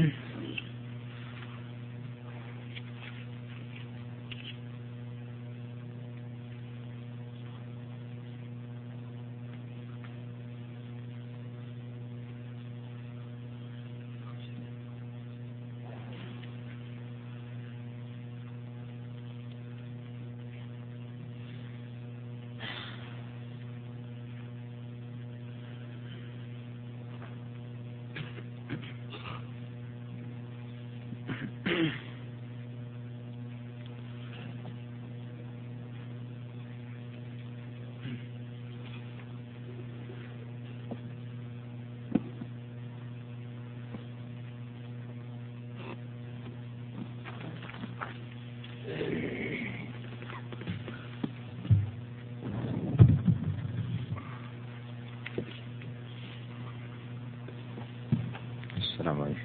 السلام عليكم.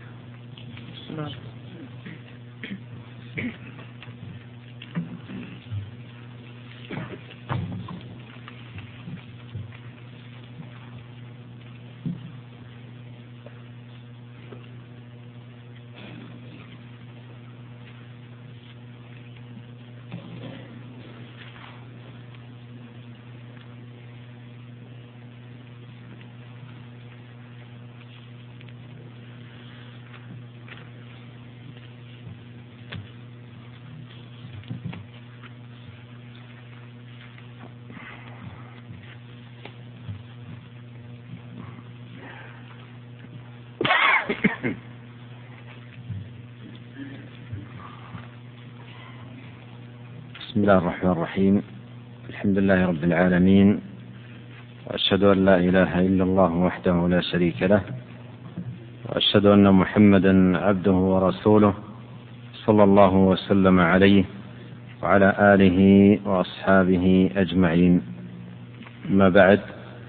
بسم الله الرحمن الرحيم. الحمد لله رب العالمين، وأشهد أن لا إله إلا الله وحده لا شريك له، وأشهد أن محمدا عبده ورسوله صلى الله وسلم عليه وعلى آله وأصحابه أجمعين. أما بعد،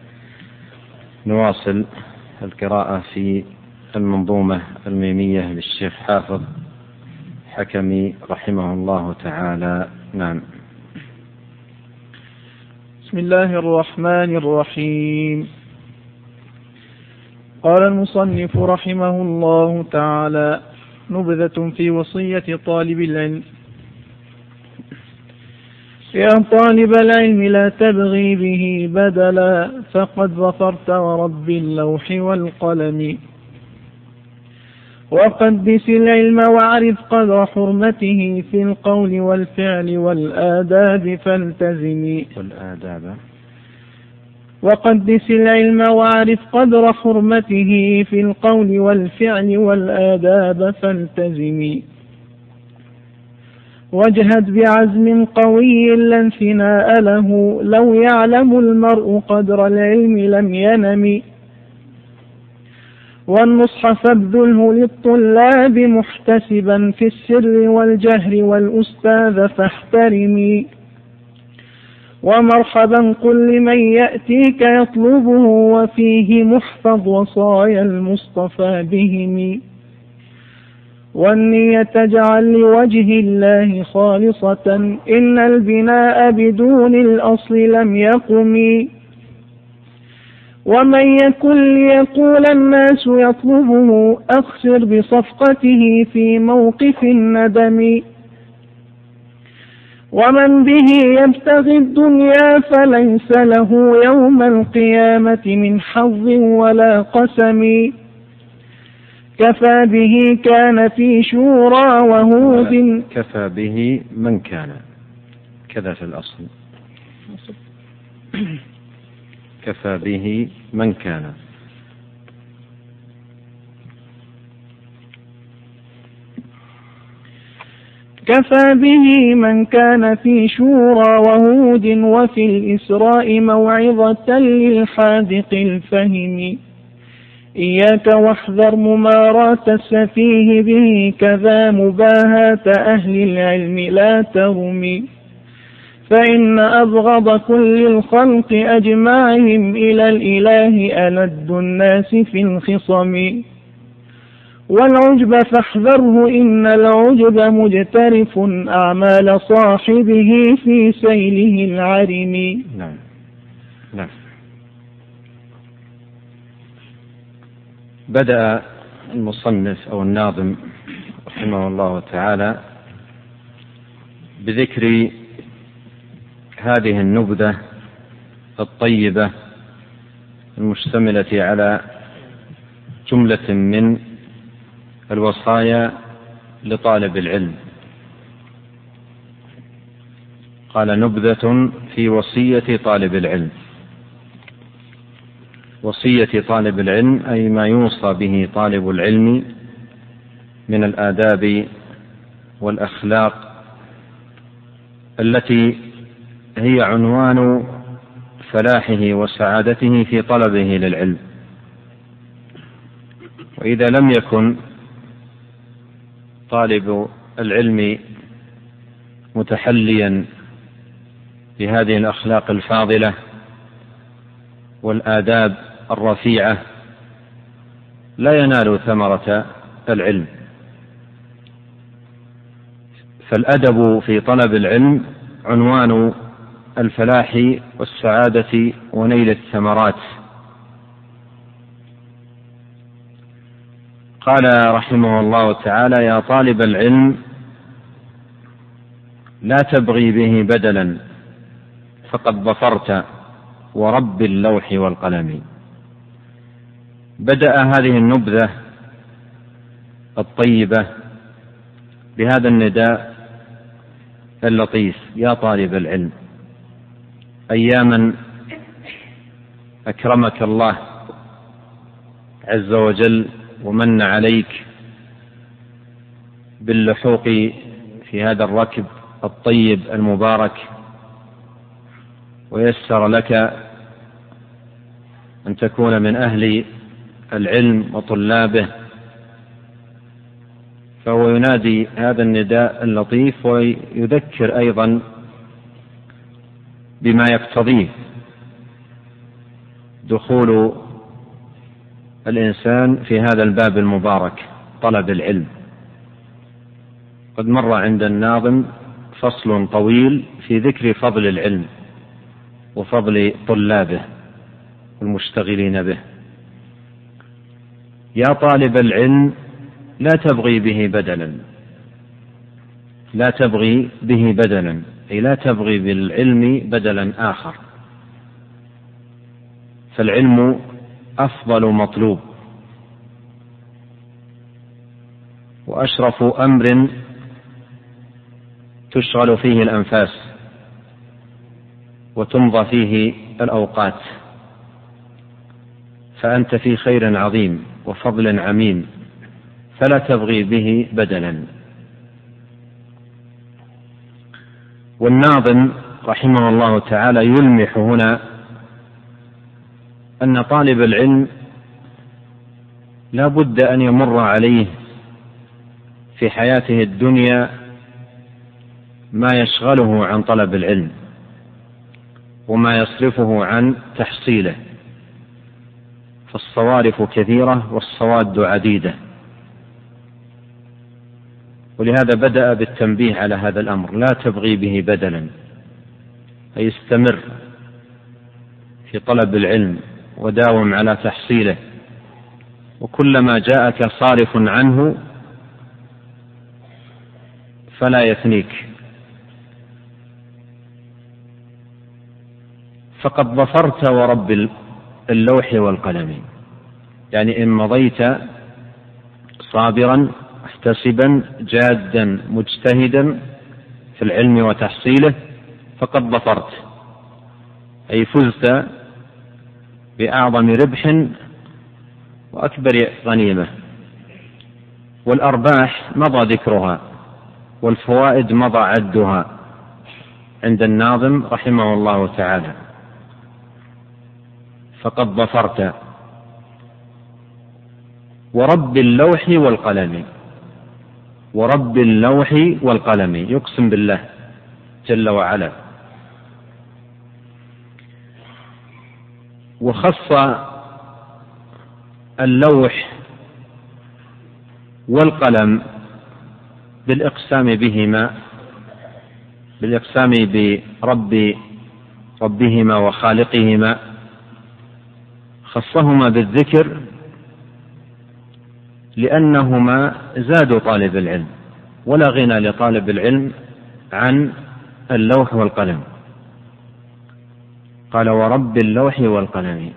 نواصل القراءة في المنظومة الميمية للشيخ حافظ حكمي رحمه الله تعالى. نعم. بسم الله الرحمن الرحيم. قال المصنف رحمه الله تعالى: نبذة في وصية طالب العلم. يا طالب العلم لا تبغي به بدلا، فقد ظفرت ورب اللوح والقلم. وقدس العلم واعرف قدر حرمته في القول والفعل والآداب فالتزمي. وقدس العلم واعرف قدر حرمته في القول والفعل والآداب فالتزمي. واجهد بعزم قوي لا انثناء له، لو يعلم المرء قدر العلم لم ينم. والنصح فابذله للطلاب محتسبا في السر والجهر، والأستاذ فاحترمي. ومرحبا قل لمن يأتيك يطلبه، وفيه محفظ وصايا المصطفى بهم. والنية تجعل لوجه الله خالصة، إن البناء بدون الأصل لم يقم. ومن يكن ليقول الناس يطلبه، أخسر بصفقته في موقف الندم. ومن به يبتغي الدنيا فليس له يوم القيامة من حظ ولا قسم. كفى به كان في شورى وهود. كفى به من كان كذا في الأصل. كفى به من كان. كفى به من كان في شورى وهود، وفي الإسراء موعظة للحاذق الفهم. إياك واحذر مماراة السفيه به، كذا مباهاة أهل العلم لا ترمي. فإن أبغض كل الخلق أجمعهم إلى الإله ألد الناس في الخصم. والعجب فاحذره، إن العجب مجترف أعمال صاحبه في سيله العرم. نعم. بدأ المصنف أو الناظم رحمه الله تعالى بذكر هذه النبذة الطيبة المشتملة على جملة من الوصايا لطالب العلم. قال: نبذة في وصية طالب العلم. وصية طالب العلم أي ما يوصى به طالب العلم من الآداب والأخلاق التي هي عنوان فلاحه وسعادته في طلبه للعلم. وإذا لم يكن طالب العلم متحليا بهذه الأخلاق الفاضلة والآداب الرفيعة لا ينال ثمرة العلم. فالأدب في طلب العلم عنوان الفلاح والسعادة ونيل الثمرات. قال رحمه الله تعالى: يا طالب العلم لا تبغي به بدلا فقد ظفرت ورب اللوح والقلم. بدأ هذه النبذة الطيبة بهذا النداء اللطيف: يا طالب العلم. أياما أكرمك الله عز وجل ومن عليك باللحوق في هذا الركب الطيب المبارك، ويسر لك أن تكون من أهل العلم وطلابه، فهو ينادي هذا النداء اللطيف ويذكر أيضا بما يقتضيه دخول الإنسان في هذا الباب المبارك طلب العلم. قد مر عند الناظم فصل طويل في ذكر فضل العلم وفضل طلابه المشتغلين به. يا طالب العلم لا تبغي به بدلا. لا تبغي به بدلا أي لا تبغي بالعلم بدلا آخر، فالعلم أفضل مطلوب وأشرف أمر تشغل فيه الأنفاس وتمضى فيه الأوقات، فأنت في خير عظيم وفضل عميم، فلا تبغي به بدلا. والناظم رحمه الله تعالى يلمح هنا أن طالب العلم لا بد أن يمر عليه في حياته الدنيا ما يشغله عن طلب العلم وما يصرفه عن تحصيله، فالصوارف كثيرة والصواد عديدة. ولهذا بدأ بالتنبيه على هذا الأمر: لا تبغي به بدلا، أي استمر في طلب العلم وداوم على تحصيله، وكلما جاءك صارف عنه فلا يثنيك. فقد ظفرت ورب اللوح والقلم، يعني إن مضيت صابرا محتسبا جادا مجتهدا في العلم وتحصيله فقد ظفرت، أي فزت بأعظم ربح وأكبر غنيمة. والأرباح مضى ذكرها والفوائد مضى عدها عند الناظم رحمه الله تعالى. فقد ظفرت ورب اللوح والقلم. ورب اللوح والقلم، يقسم بالله جل وعلا. وخص اللوح والقلم بالإقسام بهما، بالإقسام بربهما وخالقهما، خصهما بالذكر لأنهما زادوا طالب العلم، ولا غنى لطالب العلم عن اللوح والقلم. قال ورب اللوح والقلم.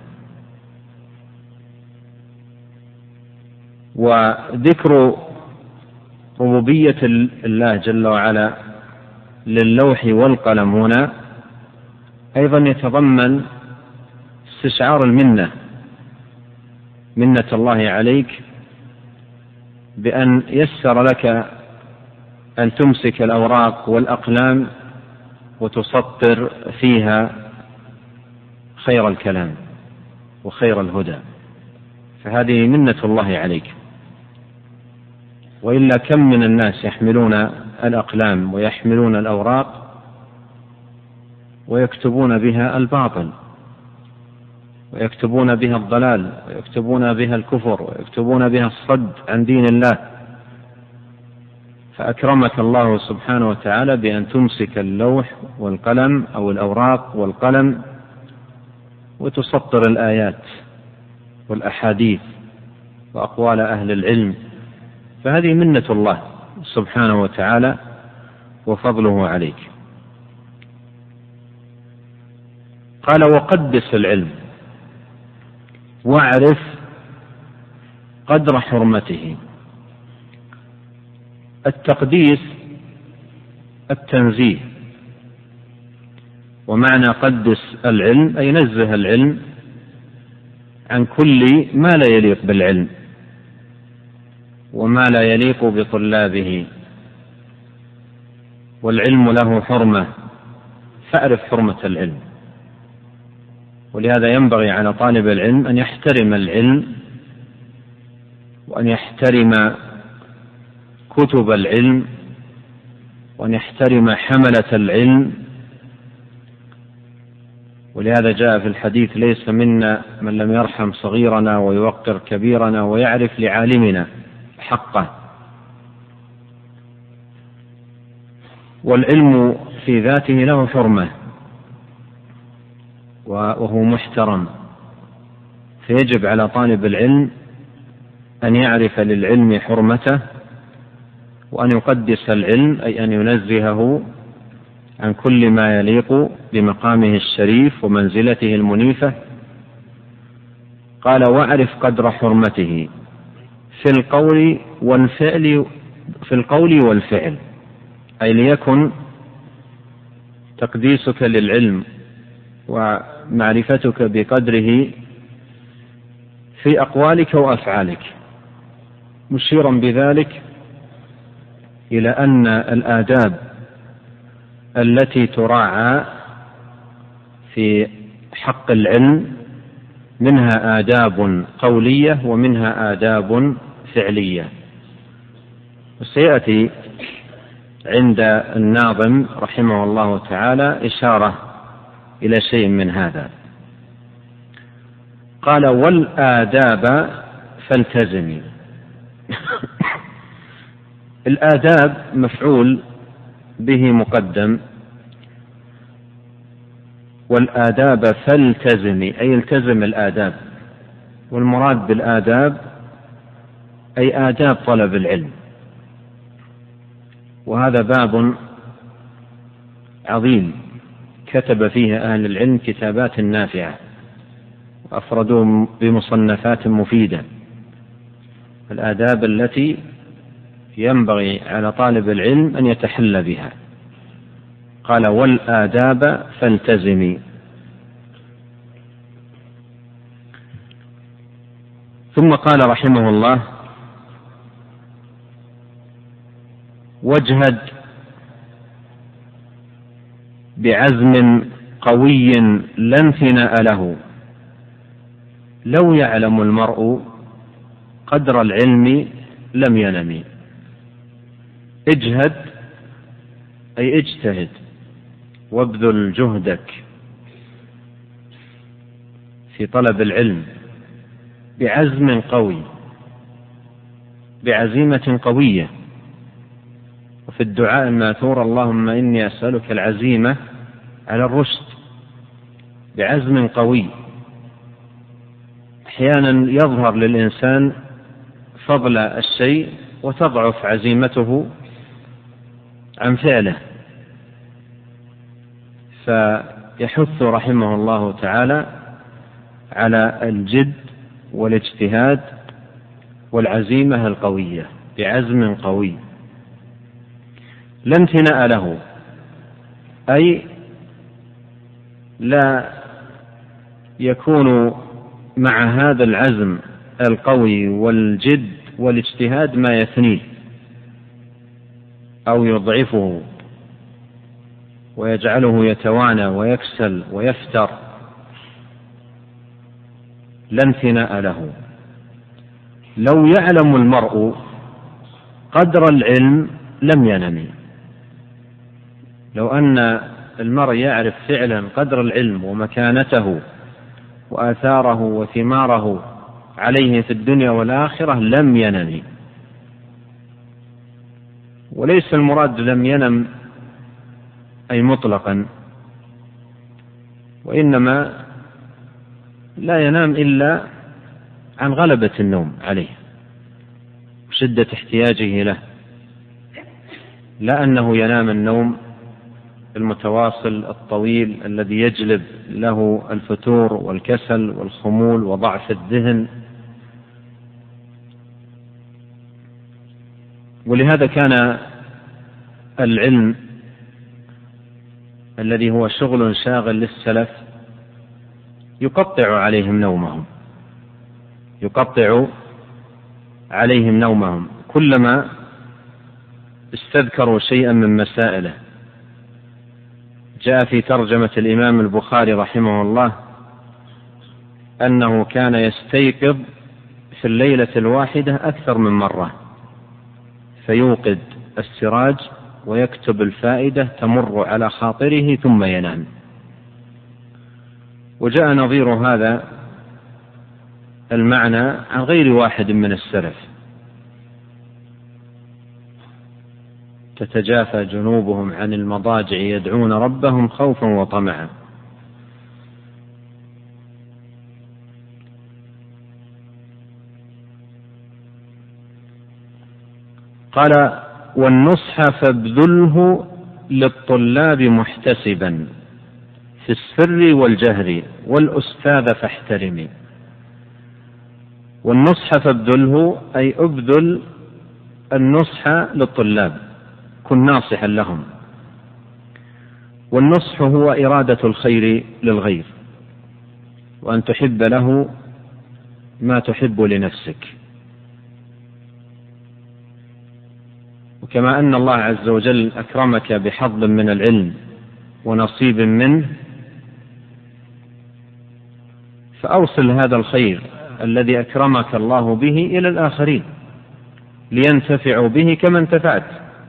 وذكر ربوبية الله جل وعلا للوح والقلم هنا أيضا يتضمن استشعار المنة، منة الله عليك بأن يسر لك أن تمسك الأوراق والأقلام وتسطر فيها خير الكلام وخير الهدى، فهذه منة الله عليك. وإلا كم من الناس يحملون الأقلام ويحملون الأوراق ويكتبون بها الباطل، ويكتبون بها الضلال، ويكتبون بها الكفر، ويكتبون بها الصد عن دين الله. فأكرمك الله سبحانه وتعالى بأن تمسك اللوح والقلم أو الأوراق والقلم وتسطر الآيات والأحاديث وأقوال أهل العلم، فهذه منة الله سبحانه وتعالى وفضله عليك. قال وقدس العلم واعرف قدر حرمته. التقديس التنزيه، ومعنى قدس العلم أي نزه العلم عن كل ما لا يليق بالعلم وما لا يليق بطلابه. والعلم له حرمة، فاعرف حرمة العلم. ولهذا ينبغي على طالب العلم أن يحترم العلم، وأن يحترم كتب العلم، وأن يحترم حملة العلم. ولهذا جاء في الحديث ليس منا من لم يرحم صغيرنا ويوقر كبيرنا ويعرف لعالمنا حقه. والعلم في ذاته له حرمة وهو محترم، فيجب على طالب العلم أن يعرف للعلم حرمته، وأن يقدس العلم أي أن ينزهه عن كل ما يليق بمقامه الشريف ومنزلته المنيفة. قال واعرف قدر حرمته في القول والفعل، أي ليكن تقديسك للعلم ومعرفتك بقدره في أقوالك وأفعالك، مشيرا بذلك إلى أن الآداب التي تراعى في حق العلم منها آداب قولية ومنها آداب فعلية. وسيأتي عند الناظم رحمه الله تعالى إشارة إلى شيء من هذا. قال والآداب فالتزمي. الآداب مفعول به مقدم، والآداب فالتزمي أي التزم الآداب. والمراد بالآداب أي آداب طلب العلم. وهذا باب عظيم كتب فيه أهل العلم كتابات نافعة وأفردوه بمصنفات مفيدة، الآداب التي ينبغي على طالب العلم أن يتحلى بها. قال والآداب فالتزمي. ثم قال رحمه الله واجهد بعزم قوي لا انثناء له، لو يعلم المرء قدر العلم لم ينم. اجهد أي اجتهد وابذل جهدك في طلب العلم بعزم قوي، بعزيمة قوية. وفي الدعاء الماثور اللهم إني أسألك العزيمة على الرشد، بعزم قوي. أحيانا يظهر للإنسان فضل الشيء وتضعف عزيمته عن فعله. فيحث رحمه الله تعالى على الجد والاجتهاد والعزيمة القوية بعزم قوي لا انثناء له، أي لا يكون مع هذا العزم القوي والجد والاجتهاد ما يثنيه أو يضعفه ويجعله يتوانى ويكسل ويفتر، لا انثناء له. لو يعلم المرء قدر العلم لم ينم. لو أن المرء يعرف فعلا قدر العلم ومكانته وآثاره وثماره عليه في الدنيا والآخرة لم ينم. وليس المراد لم ينم أي مطلقا، وإنما لا ينام إلا عن غلبة النوم عليه وشدة احتياجه له، لا أنه ينام النوم المتواصل الطويل الذي يجلب له الفتور والكسل والخمول وضعف الذهن. ولهذا كان العلم الذي هو شغل شاغل للسلف يقطع عليهم نومهم كلما استذكروا شيئا من مسائله. جاء في ترجمة الإمام البخاري رحمه الله أنه كان يستيقظ في الليلة الواحدة أكثر من مرة، فيوقد السراج ويكتب الفائدة تمر على خاطره ثم ينام. وجاء نظير هذا المعنى عن غير واحد من السلف: تتجافى جنوبهم عن المضاجع يدعون ربهم خوفا وطمعا. قال: والنصح فابذله للطلاب محتسبا في السر والجهر والأستاذ فاحترمي. والنصح فابذله أي ابذل النصح للطلاب، كن ناصحا لهم. والنصح هو إرادة الخير للغير، وأن تحب له ما تحب لنفسك. وكما أن الله عز وجل أكرمك بحظ من العلم ونصيب منه، فأوصل هذا الخير الذي أكرمك الله به إلى الآخرين لينتفعوا به كما انتفعت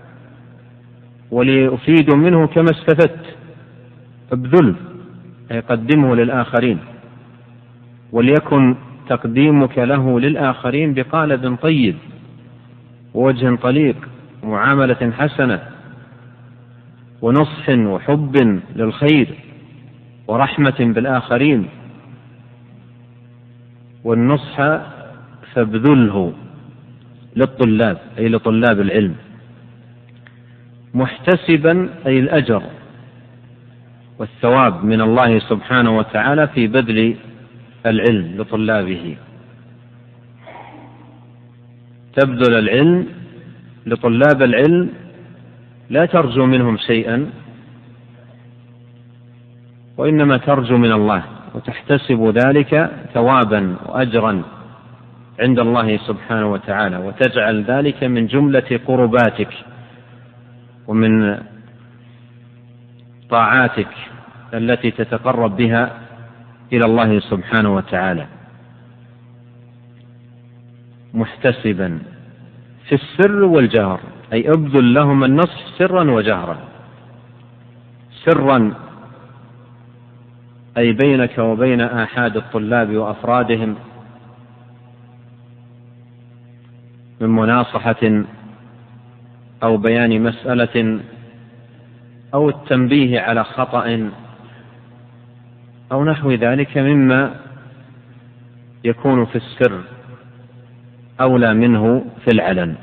وليفيدوا منه كما استفدت. ابذل أي قدمه للآخرين، وليكن تقديمك له للآخرين بقالب طيب ووجه طليق ومعاملة حسنة ونصح وحب للخير ورحمة بالآخرين. والنصح فابذله للطلاب أي لطلاب العلم، محتسبا أي الأجر والثواب من الله سبحانه وتعالى في بذل العلم لطلابه. تبذل العلم لطلاب العلم لا ترجو منهم شيئا، وإنما ترجو من الله وتحتسب ذلك ثوابا وأجرا عند الله سبحانه وتعالى، وتجعل ذلك من جملة قرباتك ومن طاعاتك التي تتقرب بها إلى الله سبحانه وتعالى. محتسبا في السر والجهر أي ابذل لهم النصح سرا وجهرا. سرا أي بينك وبين آحاد الطلاب وأفرادهم من مناصحة أو بيان مسألة أو التنبيه على خطأ أو نحو ذلك مما يكون في السر أولى منه في العلن،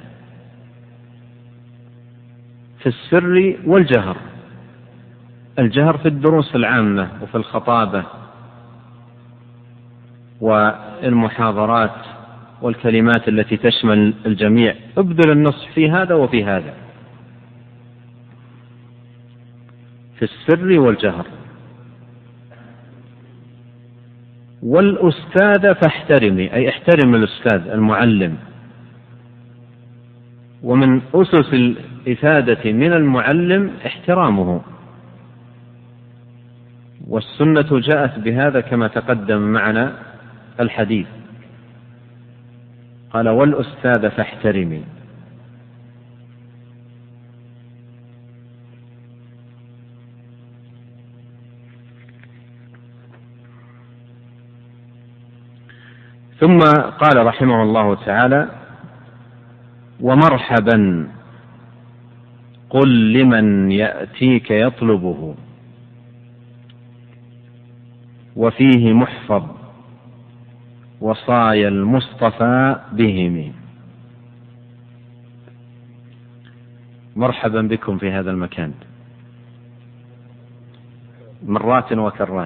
في السر والجهر. الجهر في الدروس العامة وفي الخطابة والمحاضرات والكلمات التي تشمل الجميع، ابذل النصح في هذا وفي هذا، في السر والجهر. والأستاذ فاحترمي، أي احترم الأستاذ المعلم. ومن أسس الإفادة من المعلم احترامه، والسنة جاءت بهذا كما تقدم معنا الحديث، قال والأستاذ فاحترمي. ثم قال رحمه الله تعالى: ومرحبا قل لمن يأتيك يطلبه، وفيه محفظ وصايا المصطفى بهم. مرحبا بكم في هذا المكان مرات وكرات.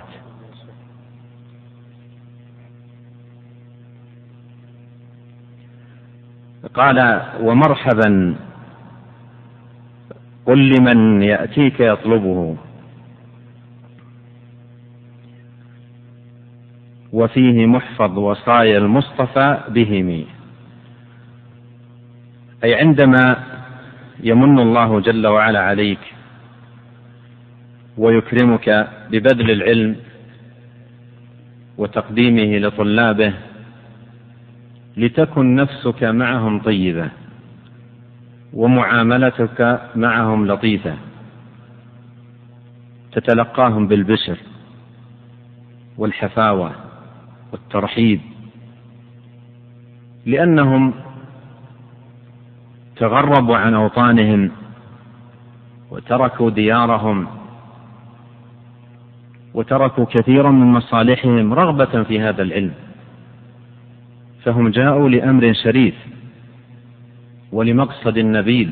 قال ومرحبا قل لمن يأتيك يطلبه، وفيه محفظ وصايا المصطفى بهم. أي عندما يمن الله جل وعلا عليك ويكرمك ببذل العلم وتقديمه لطلابه، لتكن نفسك معهم طيبة ومعاملتك معهم لطيفة، تتلقاهم بالبشر والحفاوة والترحيب، لأنهم تغربوا عن أوطانهم وتركوا ديارهم وتركوا كثيرا من مصالحهم رغبة في هذا العلم، فهم جاءوا لأمر شريف ولمقصد نبيل.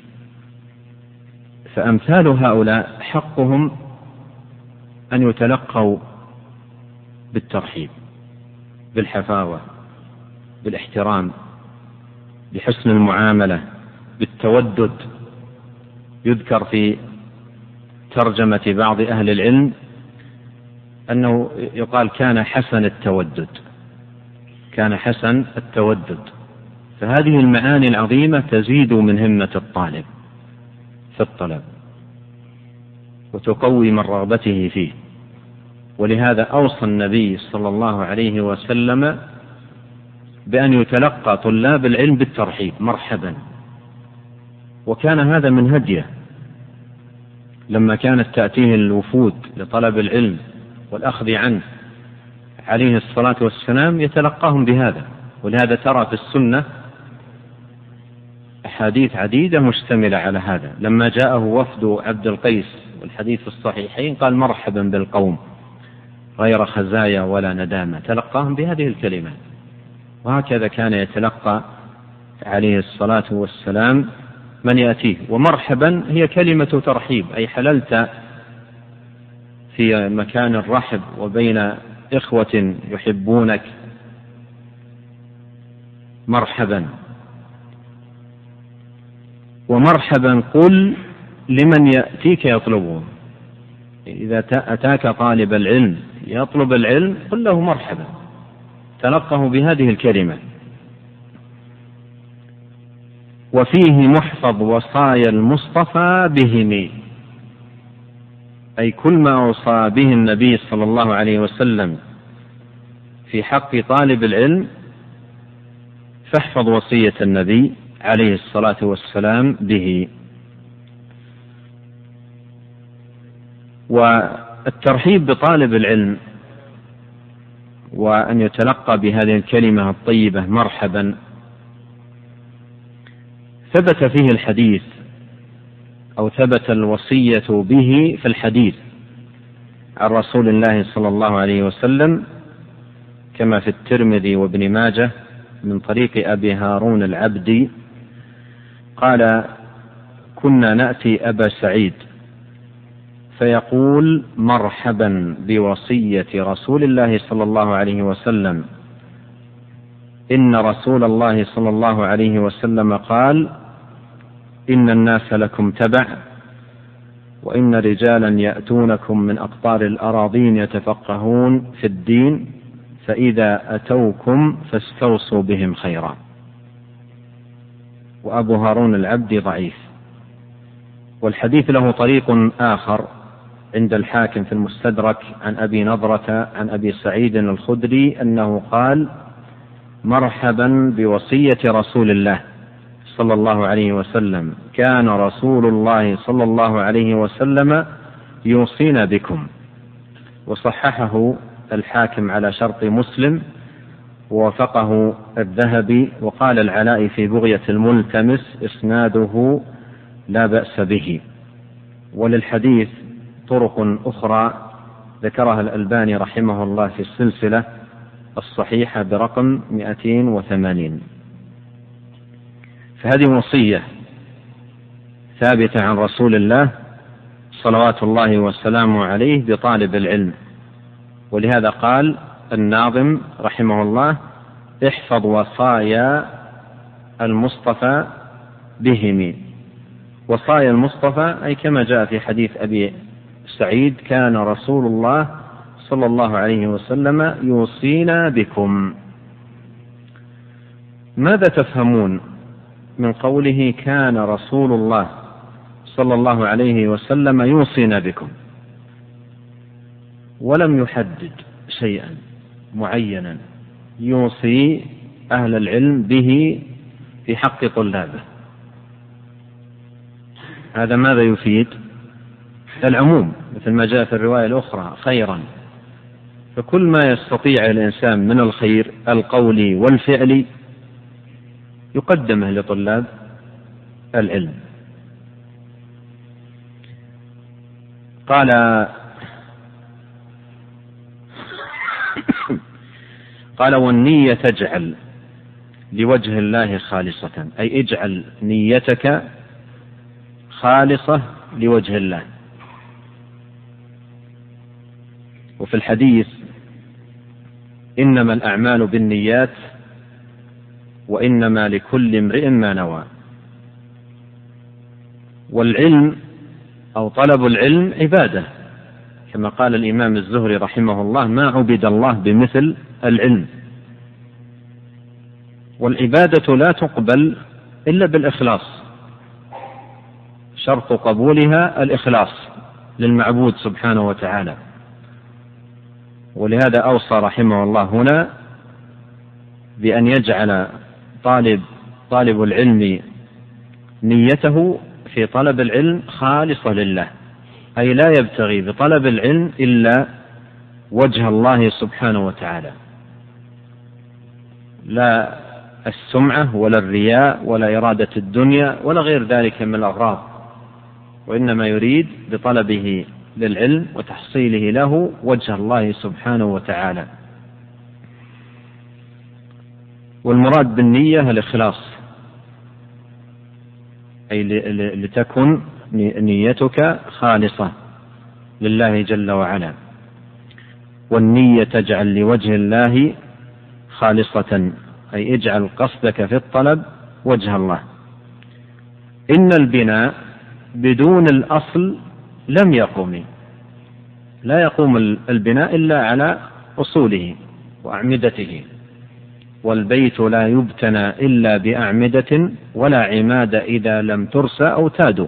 فأمثال هؤلاء حقهم أن يتلقوا بالترحيب، بالحفاوة، بالاحترام، بحسن المعاملة، بالتودد. يذكر في ترجمة بعض أهل العلم أنه يقال كان حسن التودد، كان حسن التودد. فهذه المعاني العظيمة تزيد من همة الطالب في الطلب وتقوي من رغبته فيه. ولهذا أوصى النبي صلى الله عليه وسلم بأن يتلقى طلاب العلم بالترحيب، مرحبا. وكان هذا من هديه لما كانت تأتيه الوفود لطلب العلم والأخذ عنه عليه الصلاة والسلام، يتلقاهم بهذا. ولهذا ترى في السنة أحاديث عديدة مشتملة على هذا. لما جاءه وفد عبد القيس والحديث في الصحيحين قال مرحبا بالقوم غير خزايا ولا ندامة، تلقاهم بهذه الكلمات. وهكذا كان يتلقى عليه الصلاة والسلام من يأتيه. ومرحبا هي كلمة ترحيب، أي حللت في مكان الرحب وبين إخوة يحبونك، مرحبا. ومرحبا قل لمن يأتيك يطلبه، إذا أتاك طالب العلم يطلب العلم قل له مرحبا، تلقه بهذه الكلمة. وفيه محفظ وصايا المصطفى بهم، أي كل ما أوصى به النبي صلى الله عليه وسلم في حق طالب العلم فاحفظ وصية النبي عليه الصلاة والسلام به. والترحيب بطالب العلم وأن يتلقى بهذه الكلمة الطيبة مرحبا ثبت فيه الحديث أو ثبت الوصية به في الحديث عن رسول الله صلى الله عليه وسلم كما في الترمذي وابن ماجه من طريق أبي هارون العبدي قال: كنا نأتي أبا سعيد فيقول: مرحبا بوصية رسول الله صلى الله عليه وسلم، إن رسول الله صلى الله عليه وسلم قال: إن الناس لكم تبع، وإن رجالا يأتونكم من أقطار الأراضين يتفقهون في الدين، فإذا أتوكم فاستوصوا بهم خيرا. وأبو هارون العبدي ضعيف. والحديث له طريق آخر عند الحاكم في المستدرك عن أبي نضرة عن أبي سعيد الخدري أنه قال: مرحبا بوصية رسول الله صلى الله عليه وسلم، كان رسول الله صلى الله عليه وسلم يوصينا بكم. وصححه الحاكم على شرط مسلم ووافقه الذهبي، وقال العلاء في بغية الملتمس: إسناده لا بأس به. وللحديث طرق أخرى ذكرها الألباني رحمه الله في السلسلة الصحيحة برقم 280. فهذه وصية ثابتة عن رسول الله صلوات الله وسلامه عليه بطالب العلم. ولهذا قال الناظم رحمه الله: احفظ وصايا المصطفى بهم. وصايا المصطفى أي كما جاء في حديث أبي سعيد: كان رسول الله صلى الله عليه وسلم يوصينا بكم. ماذا تفهمون من قوله كان رسول الله صلى الله عليه وسلم يوصينا بكم، ولم يحدد شيئا معينا يوصي أهل العلم به في حق طلابه؟ هذا ماذا يفيد؟ العموم، مثل ما جاء في الرواية الأخرى: خيرا. فكل ما يستطيع الإنسان من الخير القولي والفعلي يقدمه لطلاب العلم. قال: والنية تجعل لوجه الله خالصة، أي اجعل نيتك خالصة لوجه الله. وفي الحديث: إنما الأعمال بالنيات وإنما لكل امرئ ما نوى. والعلم أو طلب العلم عبادة، كما قال الإمام الزهري رحمه الله: ما عبد الله بمثل العلم. والعبادة لا تقبل إلا بالإخلاص، شرط قبولها الإخلاص للمعبود سبحانه وتعالى. ولهذا أوصى رحمه الله هنا بأن يجعل طالب العلم نيته في طلب العلم خالصة لله، أي لا يبتغي بطلب العلم إلا وجه الله سبحانه وتعالى، لا السمعة ولا الرياء ولا إرادة الدنيا ولا غير ذلك من الأغراض، وإنما يريد بطلبه للعلم وتحصيله له وجه الله سبحانه وتعالى. والمراد بالنية الإخلاص، أي لتكن نيتك خالصة لله جل وعلا. والنية تجعل لوجه الله خالصة، أي اجعل قصدك في الطلب وجه الله. إن البناء بدون الأصل لم يقم، لا يقوم البناء إلا على أصوله وأعمدته. والبيت لا يبتنى إلا بأعمدة، ولا عماد إذا لم ترسى أو تاد.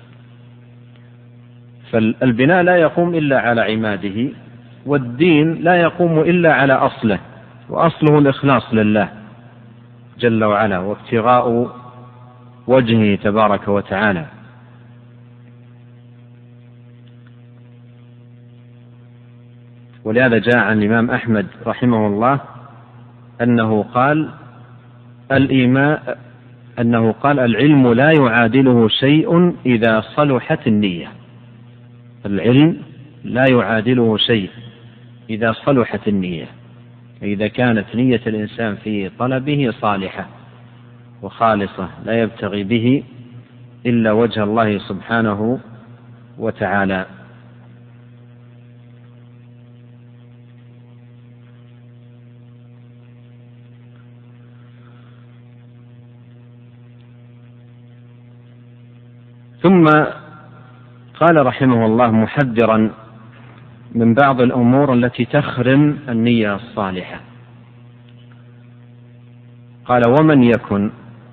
فالبناء لا يقوم إلا على عماده، والدين لا يقوم إلا على أصله، وأصله الإخلاص لله جل وعلا وابتغاء وجهه تبارك وتعالى. ولهذا جاء عن الإمام أحمد رحمه الله أنه قال العلم لا يعادله شيء إذا صلحت النية. العلم لا يعادله شيء إذا صلحت النية. إذا كانت نية الإنسان في طلبه صالحة وخالصة لا يبتغي به إلا وجه الله سبحانه وتعالى. ثم قال رحمه الله محذرا من بعض الأمور التي تخرم النية الصالحة، قال: ومن يكن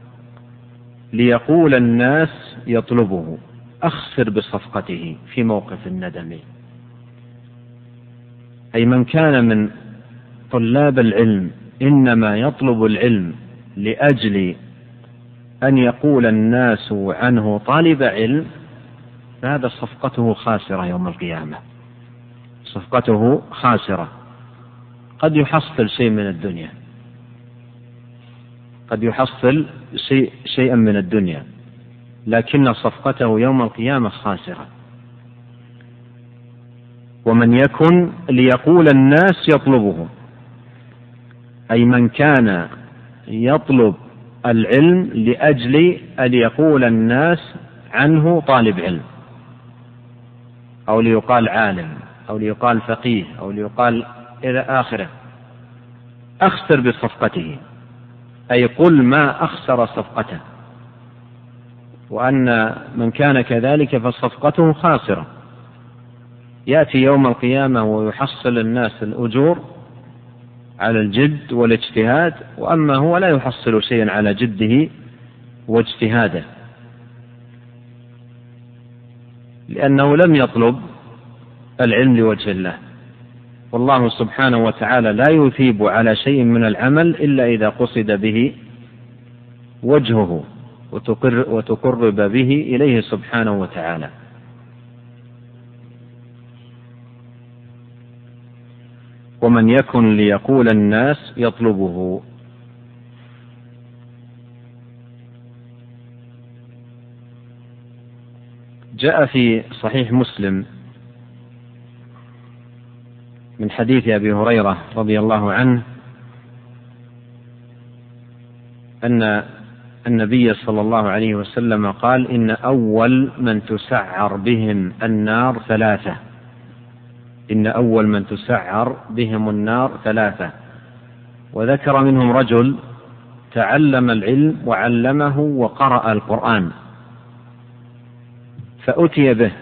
ليقول الناس يطلبه أخسر بصفقته في موقف الندم. أي من كان من طلاب العلم إنما يطلب العلم لأجل أن يقول الناس عنه طالب علم، فهذا صفقته خاسرة يوم القيامة، صفقته خاسرة. قد يحصل شيء من الدنيا، قد يحصل شيئا من الدنيا، لكن صفقته يوم القيامة خاسرة. ومن يكن ليقول الناس يطلبه، أي من كان يطلب العلم لأجل أن يقول الناس عنه طالب علم، أو ليقال عالم، أو ليقال فقيه، أو ليقال إلى آخره، أخسر بصفقته، أي قل ما أخسر صفقته، وأن من كان كذلك فصفقته خاسرة، يأتي يوم القيامة ويحصل الناس الأجور على الجد والاجتهاد، وأما هو لا يحصل شيئا على جده واجتهاده، لأنه لم يطلب العلم لوجه الله. والله سبحانه وتعالى لا يثيب على شيء من العمل إلا إذا قصد به وجهه وتقرب به إليه سبحانه وتعالى. ومن يكن ليقول الناس يطلبه. جاء في صحيح مسلم من حديث أبي هريرة رضي الله عنه أن النبي صلى الله عليه وسلم قال: إن أول من تسعر بهم النار ثلاثة، إن أول من تسعر بهم النار ثلاثة، وذكر منهم رجل تعلم العلم وعلمه وقرأ القرآن، فأتي به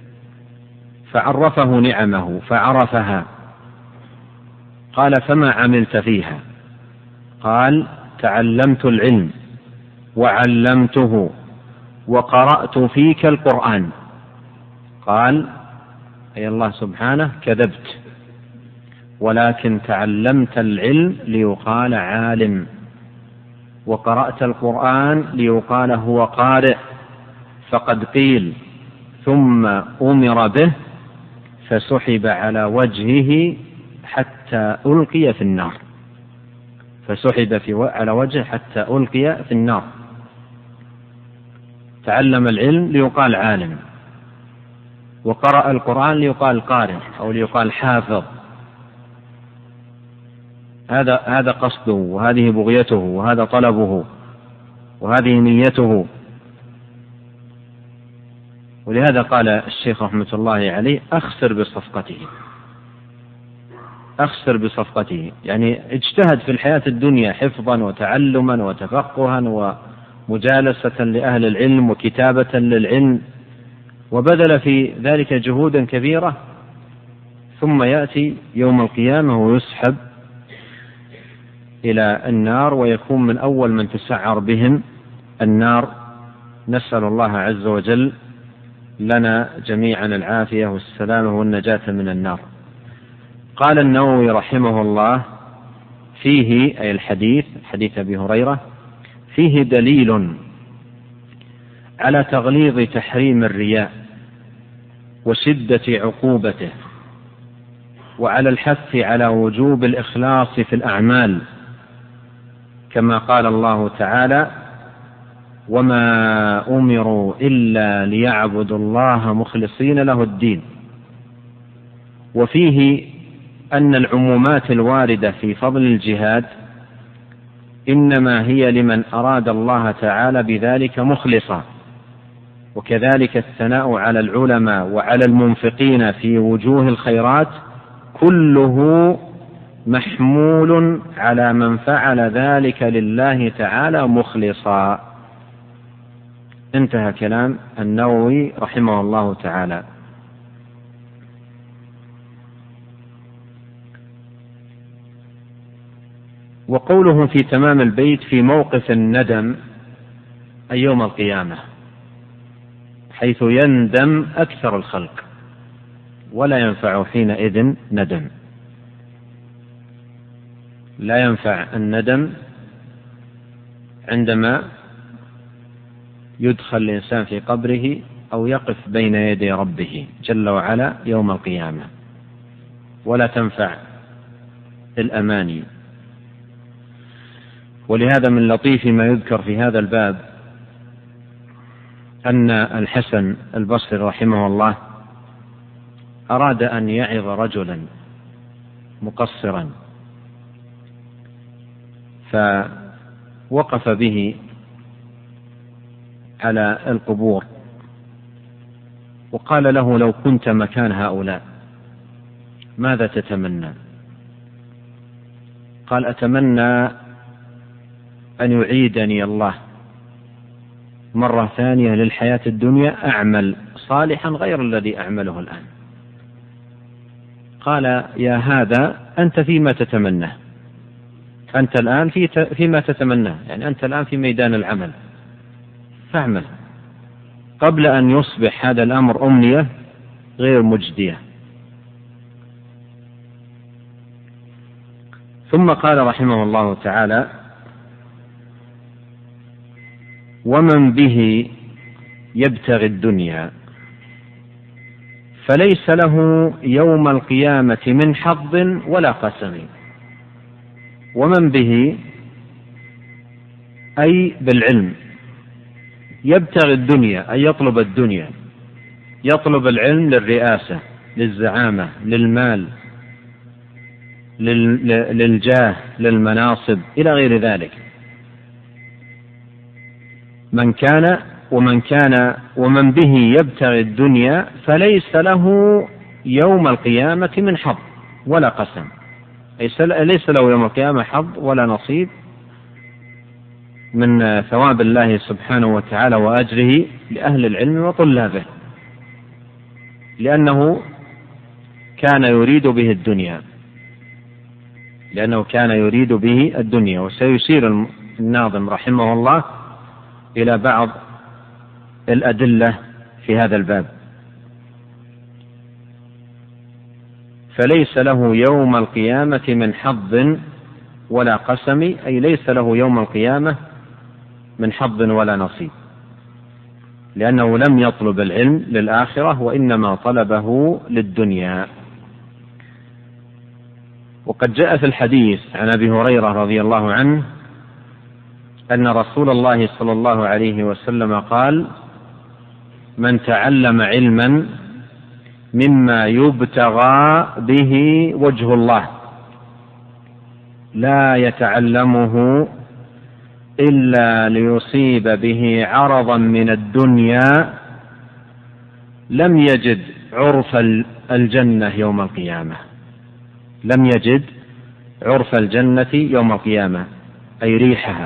فعرفه نعمه فعرفها، قال: فما عملت فيها؟ قال: تعلمت العلم وعلمته وقرأت فيك القرآن. قال: أي الله سبحانه: كذبت، ولكن تعلمت العلم ليقال عالم، وقرأت القرآن ليقال هو قارئ، فقد قيل ثم أمر به فسحب على وجهه حتى ألقي في النار، فسحب على وجهه حتى ألقي في النار. تعلم العلم ليقال عالم، وقرأ القرآن ليقال قارئ أو ليقال حافظ. هذا قصده، وهذه بغيته، وهذا طلبه، وهذه نيته. ولهذا قال الشيخ رحمة الله عليه: أخسر بصفقته، أخسر بصفقته، يعني اجتهد في الحياة الدنيا حفظا وتعلما وتفقها ومجالسة لأهل العلم وكتابة للعلم، وبذل في ذلك جهودا كبيرة، ثم يأتي يوم القيامة ويسحب إلى النار ويكون من أول من تسعر بهم النار. نسأل الله عز وجل لنا جميعا العافية والسلامة والنجاة من النار. قال النووي رحمه الله: فيه، أي الحديث، حديث أبي هريرة، فيه دليل على تغليظ تحريم الرياء وشدة عقوبته، وعلى الحث على وجوب الإخلاص في الأعمال، كما قال الله تعالى: وما أمروا إلا ليعبدوا الله مخلصين له الدين. وفيه أن العمومات الواردة في فضل الجهاد إنما هي لمن أراد الله تعالى بذلك مخلصا، وكذلك الثناء على العلماء وعلى المنفقين في وجوه الخيرات كله محمول على من فعل ذلك لله تعالى مخلصا. انتهى كلام النووي رحمه الله تعالى. وقوله في تمام البيت في موقف الندم أي يوم القيامة، حيث يندم أكثر الخلق ولا ينفع حينئذ ندم. لا ينفع الندم عندما يدخل الإنسان في قبره أو يقف بين يدي ربه جل وعلا يوم القيامة، ولا تنفع الأماني. ولهذا من لطيف ما يذكر في هذا الباب أن الحسن البصري رحمه الله أراد أن يعظ رجلا مقصرا، فوقف به على القبور وقال له: لو كنت مكان هؤلاء ماذا تتمنى؟ قال: أتمنى أن يعيدني الله مرة ثانية للحياة الدنيا أعمل صالحا غير الذي أعمله الآن. قال: يا هذا أنت فيما تتمنى، أنت الآن فيما تتمنى، يعني أنت الآن في ميدان العمل، فاعمل قبل أن يصبح هذا الأمر أمنية غير مجدية. ثم قال رحمه الله تعالى: ومن به يبتغي الدنيا فليس له يوم القيامة من حظ ولا قسم. ومن به أي بالعلم يبتغي الدنيا أي يطلب الدنيا، يطلب العلم للرئاسة، للزعامة، للمال، للجاه، للمناصب إلى غير ذلك. ومن به يبتغي الدنيا فليس له يوم القيامة من حظ ولا قسم، ليس له يوم القيامة حظ ولا نصيب من ثواب الله سبحانه وتعالى وأجره لأهل العلم وطلابه، لأنه كان يريد به الدنيا. وسيشير الناظم رحمه الله إلى بعض الأدلة في هذا الباب. فليس له يوم القيامة من حظ ولا قسم، أي ليس له يوم القيامة من حظ ولا نصيب، لأنه لم يطلب العلم للآخرة وإنما طلبه للدنيا. وقد جاء في الحديث عن أبي هريرة رضي الله عنه أن رسول الله صلى الله عليه وسلم قال: من تعلم علما مما يبتغى به وجه الله لا يتعلمه إلا ليصيب به عرضا من الدنيا لم يجد عرف الجنة يوم القيامة. لم يجد عرف الجنة يوم القيامة أي ريحها.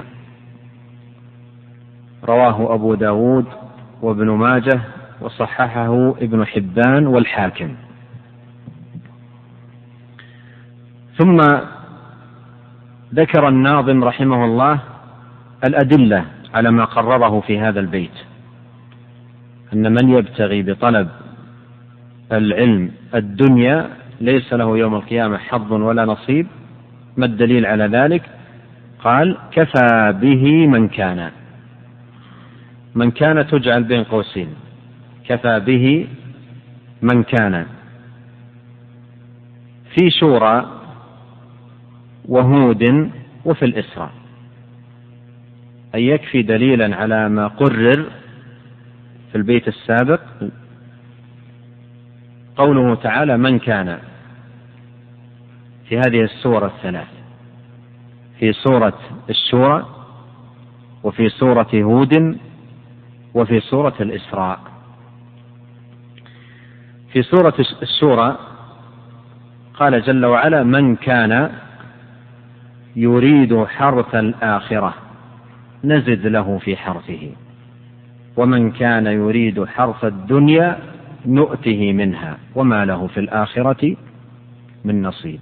رواه أبو داود وابن ماجه وصححه ابن حبان والحاكم. ثم ذكر الناظم رحمه الله الأدلة على ما قرره في هذا البيت، أن من يبتغي بطلب العلم الدنيا ليس له يوم القيامة حظ ولا نصيب. ما الدليل على ذلك؟ قال: كفى به من كان تجعل بين قوسين، كفى به من كان. في شورى وهود وفي الإسراء، أي يكفي دليلا على ما قرر في البيت السابق قوله تعالى: من كان. في هذه السور الثلاث، في سورة الشورى وفي سورة هود وفي سورة الإسراء. في سورة الشورى قال جل وعلا: من كان يريد حرث الآخرة نزد له في حرثه ومن كان يريد حرث الدنيا نؤته منها وما له في الآخرة من نصيب.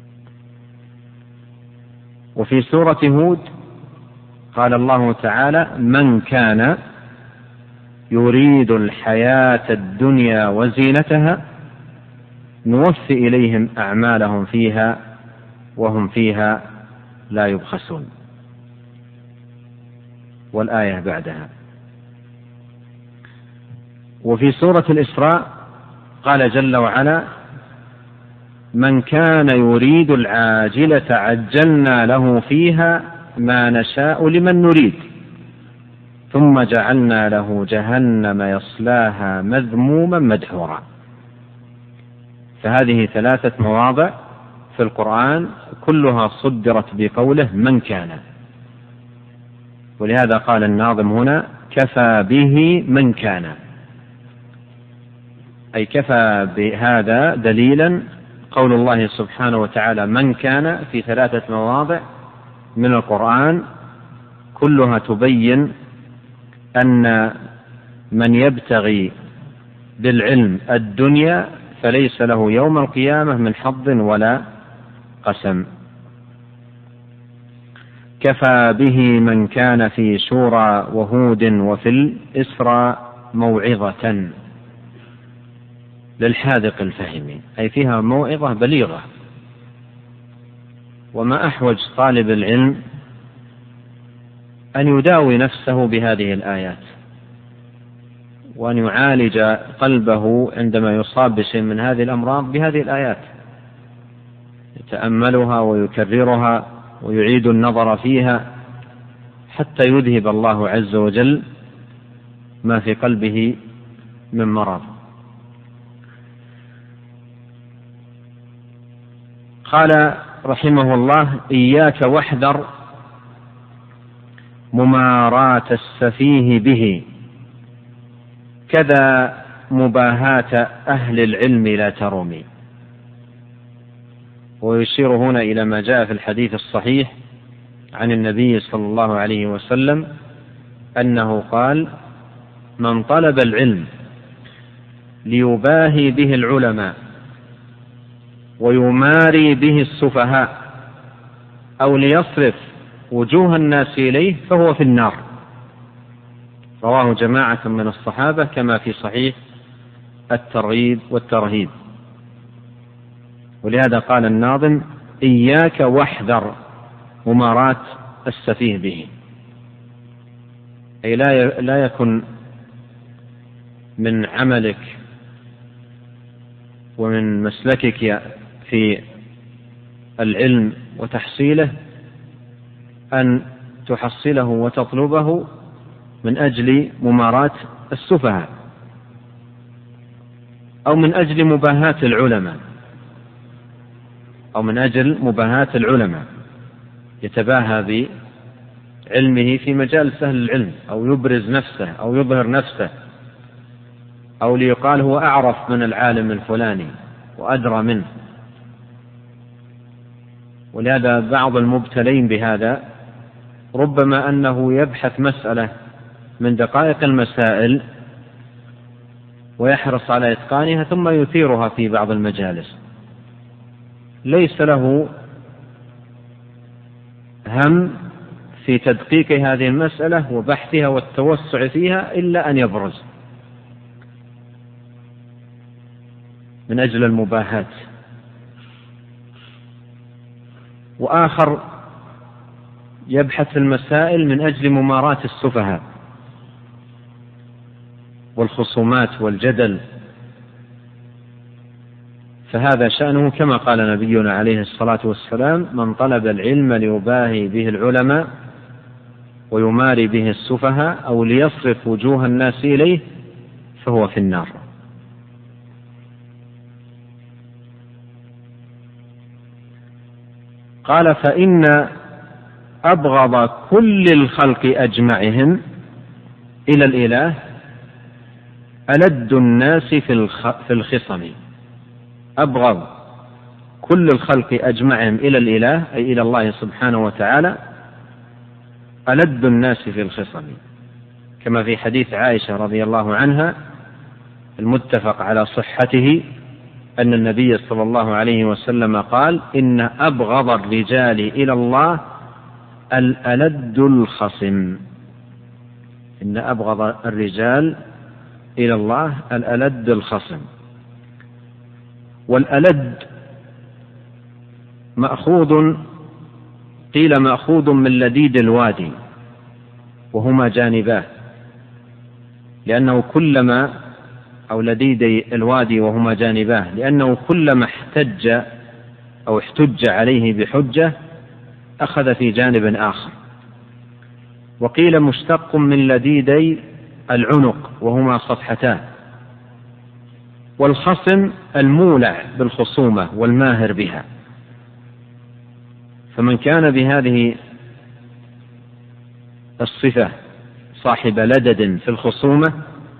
وفي سورة هود قال الله تعالى: من كان يريد الحياة الدنيا وزينتها نوفي إليهم أعمالهم فيها وهم فيها لا يبخسون. والآية بعدها. وفي سورة الإسراء قال جل وعلا: من كان يريد العاجلة عجلنا له فيها ما نشاء لمن نريد ثم جعلنا له جهنم يصلاها مذموما مدحورا. فهذه 3 مواضع في القرآن كلها صدرت بقوله من كان. ولهذا قال الناظم هنا: كفى به من كان، أي كفى بهذا دليلا قول الله سبحانه وتعالى من كان في 3 مواضع من القرآن كلها تبين أن من يبتغي بالعلم الدنيا فليس له يوم القيامة من حظ ولا قسم. كفى به من كان في شورى وهود وفي الإسراء موعظة للحاذق الفهم، أي فيها موعظة بليغة. وما أحوج طالب العلم أن يداوي نفسه بهذه الآيات وأن يعالج قلبه عندما يصاب بشيء من هذه الأمراض بهذه الآيات، يتأملها ويكررها ويعيد النظر فيها حتى يذهب الله عز وجل ما في قلبه من مرض. قال رحمه الله: إياك واحذر مماراة السفيه به كذا مباهاة أهل العلم لا ترمي. ويشير هنا إلى ما جاء في الحديث الصحيح عن النبي صلى الله عليه وسلم أنه قال: من طلب العلم ليباهي به العلماء ويماري به السفهاء أو ليصرف وجوه الناس إليه فهو في النار. رواه جماعة من الصحابة كما في صحيح الترغيب والترهيب. ولهذا قال الناظم: إياك واحذر مماراة السفيه به، أي لا يكن من عملك ومن مسلكك في العلم وتحصيله أن تحصله وتطلبه من أجل مماراة السفهاء أو من أجل مباهاة العلماء أو من أجل مباهاة العلماء، يتباهى بعلمه في مجال سهل العلم أو يبرز نفسه أو يظهر نفسه أو ليقال هو أعرف من العالم الفلاني وأدرى منه. ولهذا بعض المبتلين بهذا ربما أنه يبحث مسألة من دقائق المسائل ويحرص على إتقانها ثم يثيرها في بعض المجالس، ليس له هم في تدقيق هذه المسألة وبحثها والتوسع فيها إلا أن يبرز من أجل المباهاة. وآخر يبحث في المسائل من أجل مماراة السفهاء والخصومات والجدل، فهذا شأنه كما قال نبينا عليه الصلاة والسلام: من طلب العلم ليباهي به العلماء ويماري به السفهاء أو ليصرف وجوه الناس إليه فهو في النار. قال: فإن أبغض كل الخلق أجمعهم إلى الإله ألد الناس في الخصم. أبغض كل الخلق أجمعهم إلى الإله أي إلى الله سبحانه وتعالى ألد الناس في الخصم، كما في حديث عائشة رضي الله عنها المتفق على صحته أن النبي صلى الله عليه وسلم قال: إن أبغض الرجال إلى الله الألد الخصم. إن أبغض الرجال إلى الله الألد الخصم. والألد قيل مأخوذ من لديد الوادي وهما جانباه، لأنه كلما أو لديدي الوادي وهما جانباه، لأنه كلما احتج أو احتج عليه بحجة أخذ في جانب آخر. وقيل مشتق من لديدي العنق وهما صفحتان. والخصم المولع بالخصومة والماهر بها، فمن كان بهذه الصفة صاحب لدد في الخصومة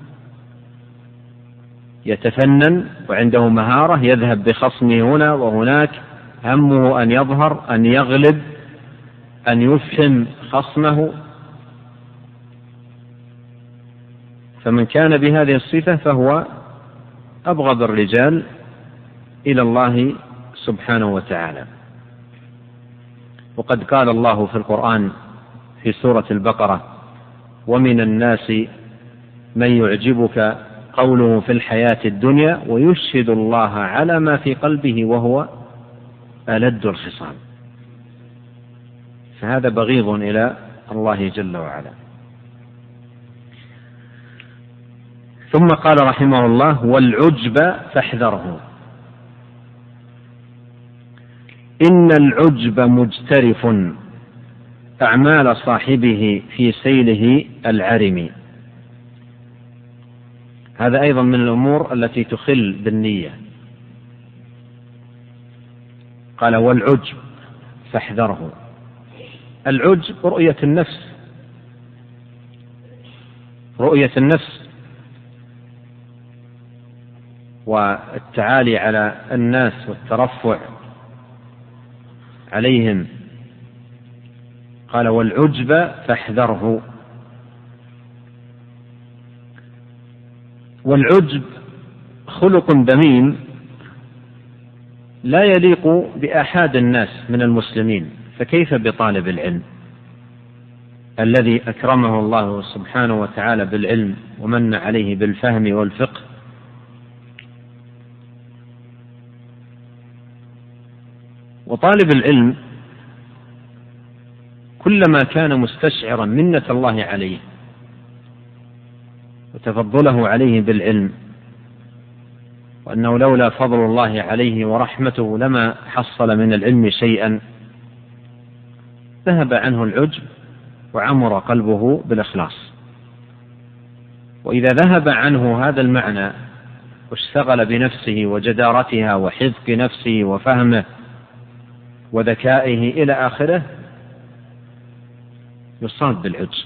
يتفنن وعنده مهارة، يذهب بخصمه هنا وهناك، همه أن يظهر، أن يغلب، أن يفهم خصمه. فمن كان بهذه الصفة فهو أبغض الرجال إلى الله سبحانه وتعالى. وقد قال الله في القرآن في سورة البقرة: ومن الناس من يعجبك قوله في الحياة الدنيا ويشهد الله على ما في قلبه وهو ألد الخصام. فهذا بغيض إلى الله جل وعلا. ثم قال رحمه الله: والعجب فاحذره. إن العجب مجترف أعمال صاحبه في سيله العرم. هذا أيضا من الأمور التي تخل بالنية. قال: والعجب فاحذره. العجب رؤية النفس، رؤية النفس والتعالي على الناس والترفع عليهم. قال: والعجب فاحذره. والعجب خلق ذميم لا يليق بأحد الناس من المسلمين، فكيف بطالب العلم الذي أكرمه الله سبحانه وتعالى بالعلم ومن عليه بالفهم والفقه؟ وطالب العلم كلما كان مستشعرا منة الله عليه وتفضله عليه بالعلم، وأنه لولا فضل الله عليه ورحمته لما حصل من العلم شيئا، ذهب عنه العجب وعمر قلبه بالإخلاص. وإذا ذهب عنه هذا المعنى واشتغل بنفسه وجدارتها وحذق نفسه وفهمه وذكائه إلى آخره، يصاب بالعجب.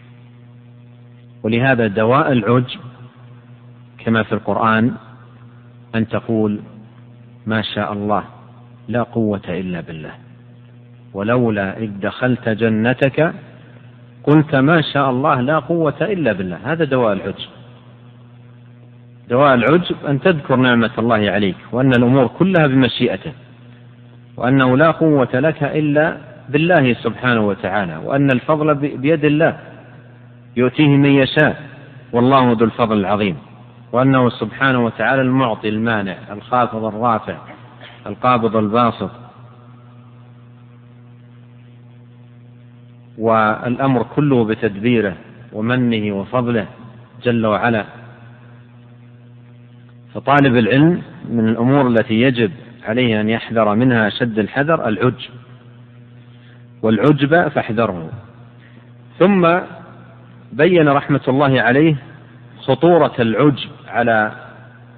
ولهذا دواء العجب كما في القرآن أن تقول: ما شاء الله لا قوة إلا بالله، ولولا إذ دخلت جنتك قلت ما شاء الله لا قوة إلا بالله. هذا دواء العجب. دواء العجب أن تذكر نعمة الله عليك، وأن الأمور كلها بمشيئته، وأنه لا قوة لك إلا بالله سبحانه وتعالى، وأن الفضل بيد الله يؤتيه من يشاء والله ذو الفضل العظيم، وأنه سبحانه وتعالى المعطي المانع الخافض الرافع القابض الباسط، والأمر كله بتدبيره ومنه وفضله جل وعلا. فطالب العلم من الأمور التي يجب عليه أن يحذر منها أشد الحذر العجب. والعجب فاحذره. ثم بين رحمة الله عليه خطورة العجب على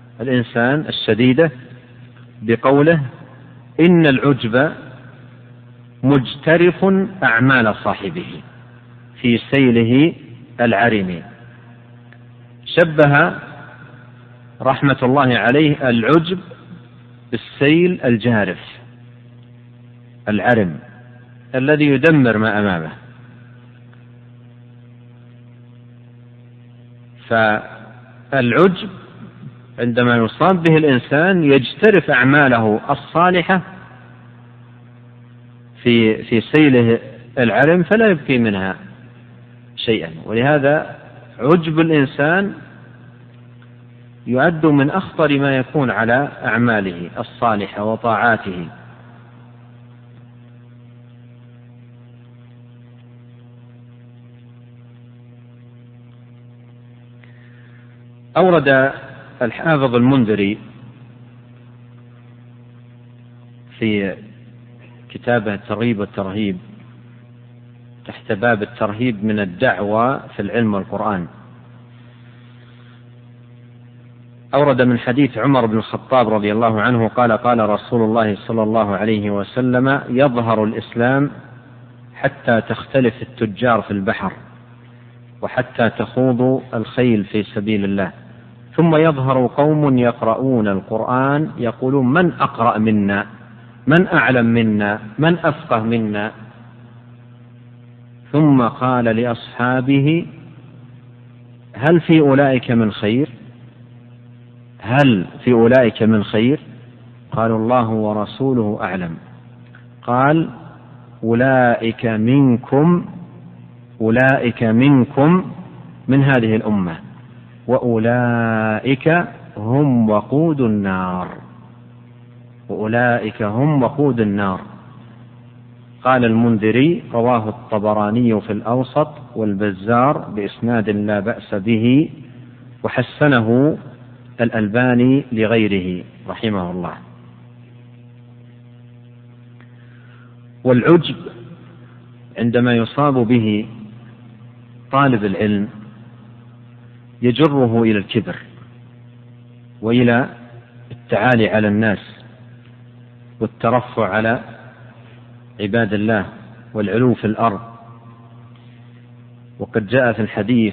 الإنسان الشديدة بقوله: إن العجب مجترف أعمال صاحبه في سيله العرم. شبه رحمة الله عليه العجب بالسيل الجارف العرم الذي يدمر ما أمامه. فالعجب عندما يصاب به الإنسان يجترف أعماله الصالحة في سيله العرم فلا يبقي منها شيئا. ولهذا عجب الإنسان يعد من أخطر ما يكون على أعماله الصالحة وطاعاته. أورد الحافظ المنذري في كتابه الترغيب والترهيب تحت باب الترهيب من الدعوة في العلم والقرآن، أورد من حديث عمر بن الخطاب رضي الله عنه قال: قال رسول الله صلى الله عليه وسلم: يظهر الإسلام حتى تختلف التجار في البحر وحتى تخوض الخيل في سبيل الله، ثم يظهر قوم يقرؤون القرآن يقولون: من أقرأ منا، من أعلم منا، من أفقه منا. ثم قال لأصحابه: هل في أولئك من خير؟ هل في أولئك من خير؟ قالوا: الله ورسوله أعلم. قال: أولئك منكم من هذه الأمة، وأولئك هم وقود النار. وأولئك هم وقود النار. قال المنذري: رواه الطبراني في الأوسط والبزار بإسناد لا بأس به، وحسنه الألباني لغيره رحمه الله. والعجب عندما يصاب به طالب العلم يجره إلى الكبر وإلى التعالي على الناس والترفع على عباد الله والعلو في الأرض. وقد جاء في الحديث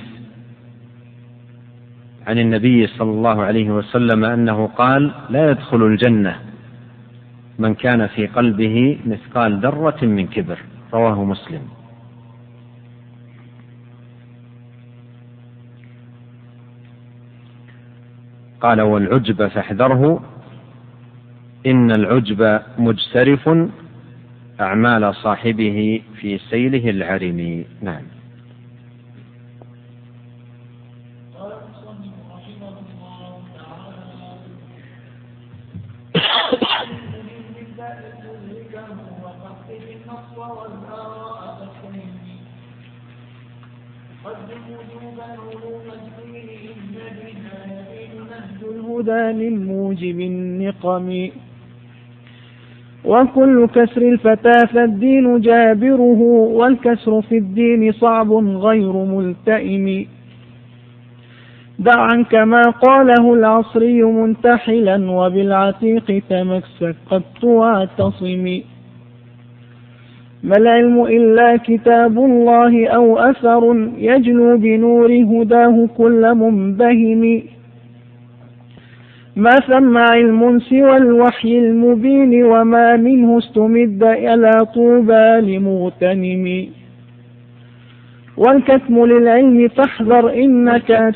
عن النبي صلى الله عليه وسلم أنه قال: لا يدخل الجنة من كان في قلبه مثقال ذرة من كبر. رواه مسلم. قال: والعجب فاحذره، إن العجب مجترف أعمال صاحبه في سيله العرم. نعم. الهدى للموجب النقم، وكل كسر الفتى فالدين جابره، والكسر في الدين صعب غير ملتئم. دع عنك ما قاله العصري منتحلا، وبالعتيق تمسك قد واعتصم. ما العلم إلا كتاب الله أو أثر، يجلو بنور هداه كل منبهم. ما ثم علم سوى الوحي المبين، وما منه استمد إلى طوبى لمغتنم. والكتم للعلم فاحذر إنك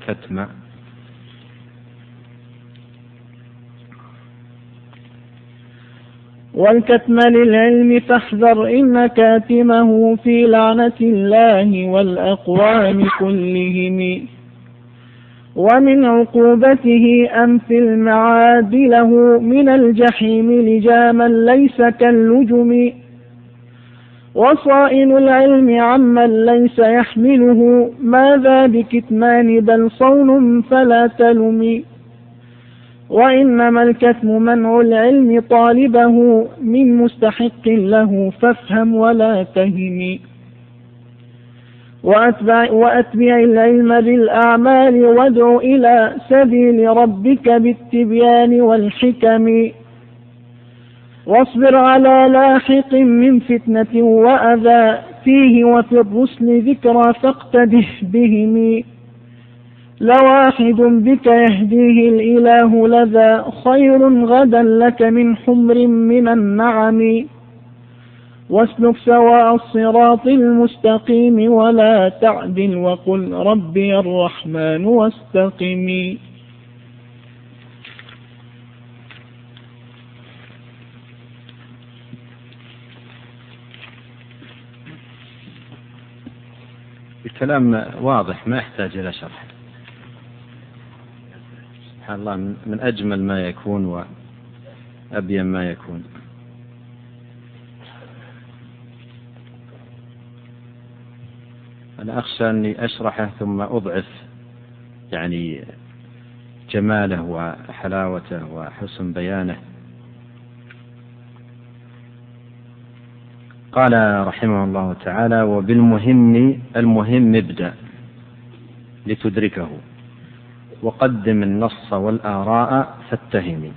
والكتم للعلم فاحذر إن كاتمه في لعنة الله والأقوام كلهم. ومن عقوبته أمثل معاد له من الجحيم لجاما ليس كاللجم. وصائن العلم عمن ليس يحمله، ماذا بكتمان بل صون فلا تلم. وإنما الكتم منع العلم طالبه، من مستحق له فافهم ولا تهم. وأتبع العلم بالأعمال، وادع إلى سبيل ربك بالتبيان والحكم. واصبر على لاحق من فتنة وأذى فيه وفي الرسل ذكرى فاقتده بهم. لواحد بك يهديه الإله لذا خير غدا لك من حمر من النعم. واسلك سواء الصراط المستقيم ولا تعدل وقل ربي الرحمن واستقم. الكلام واضح ما يحتاج إلى شرح. سبحان الله، من أجمل ما يكون وأبين ما يكون. أنا أخشى أني أشرحه ثم أضعف يعني جماله وحلاوته وحسن بيانه. قال رحمه الله تعالى: وبالمهم المهم ابدأ لتدركه وقدم النص والآراء فاتهم.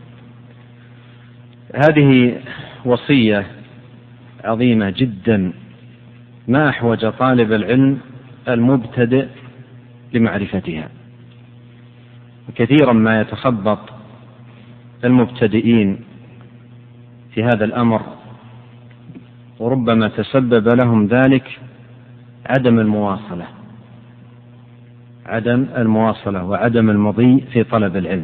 هذه وصية عظيمة جدا، ما أحوج طالب العلم المبتدئ لمعرفتها. كثيرا ما يتخبط المبتدئين في هذا الأمر، وربما تسبب لهم ذلك عدم المواصلة وعدم المضي في طلب العلم.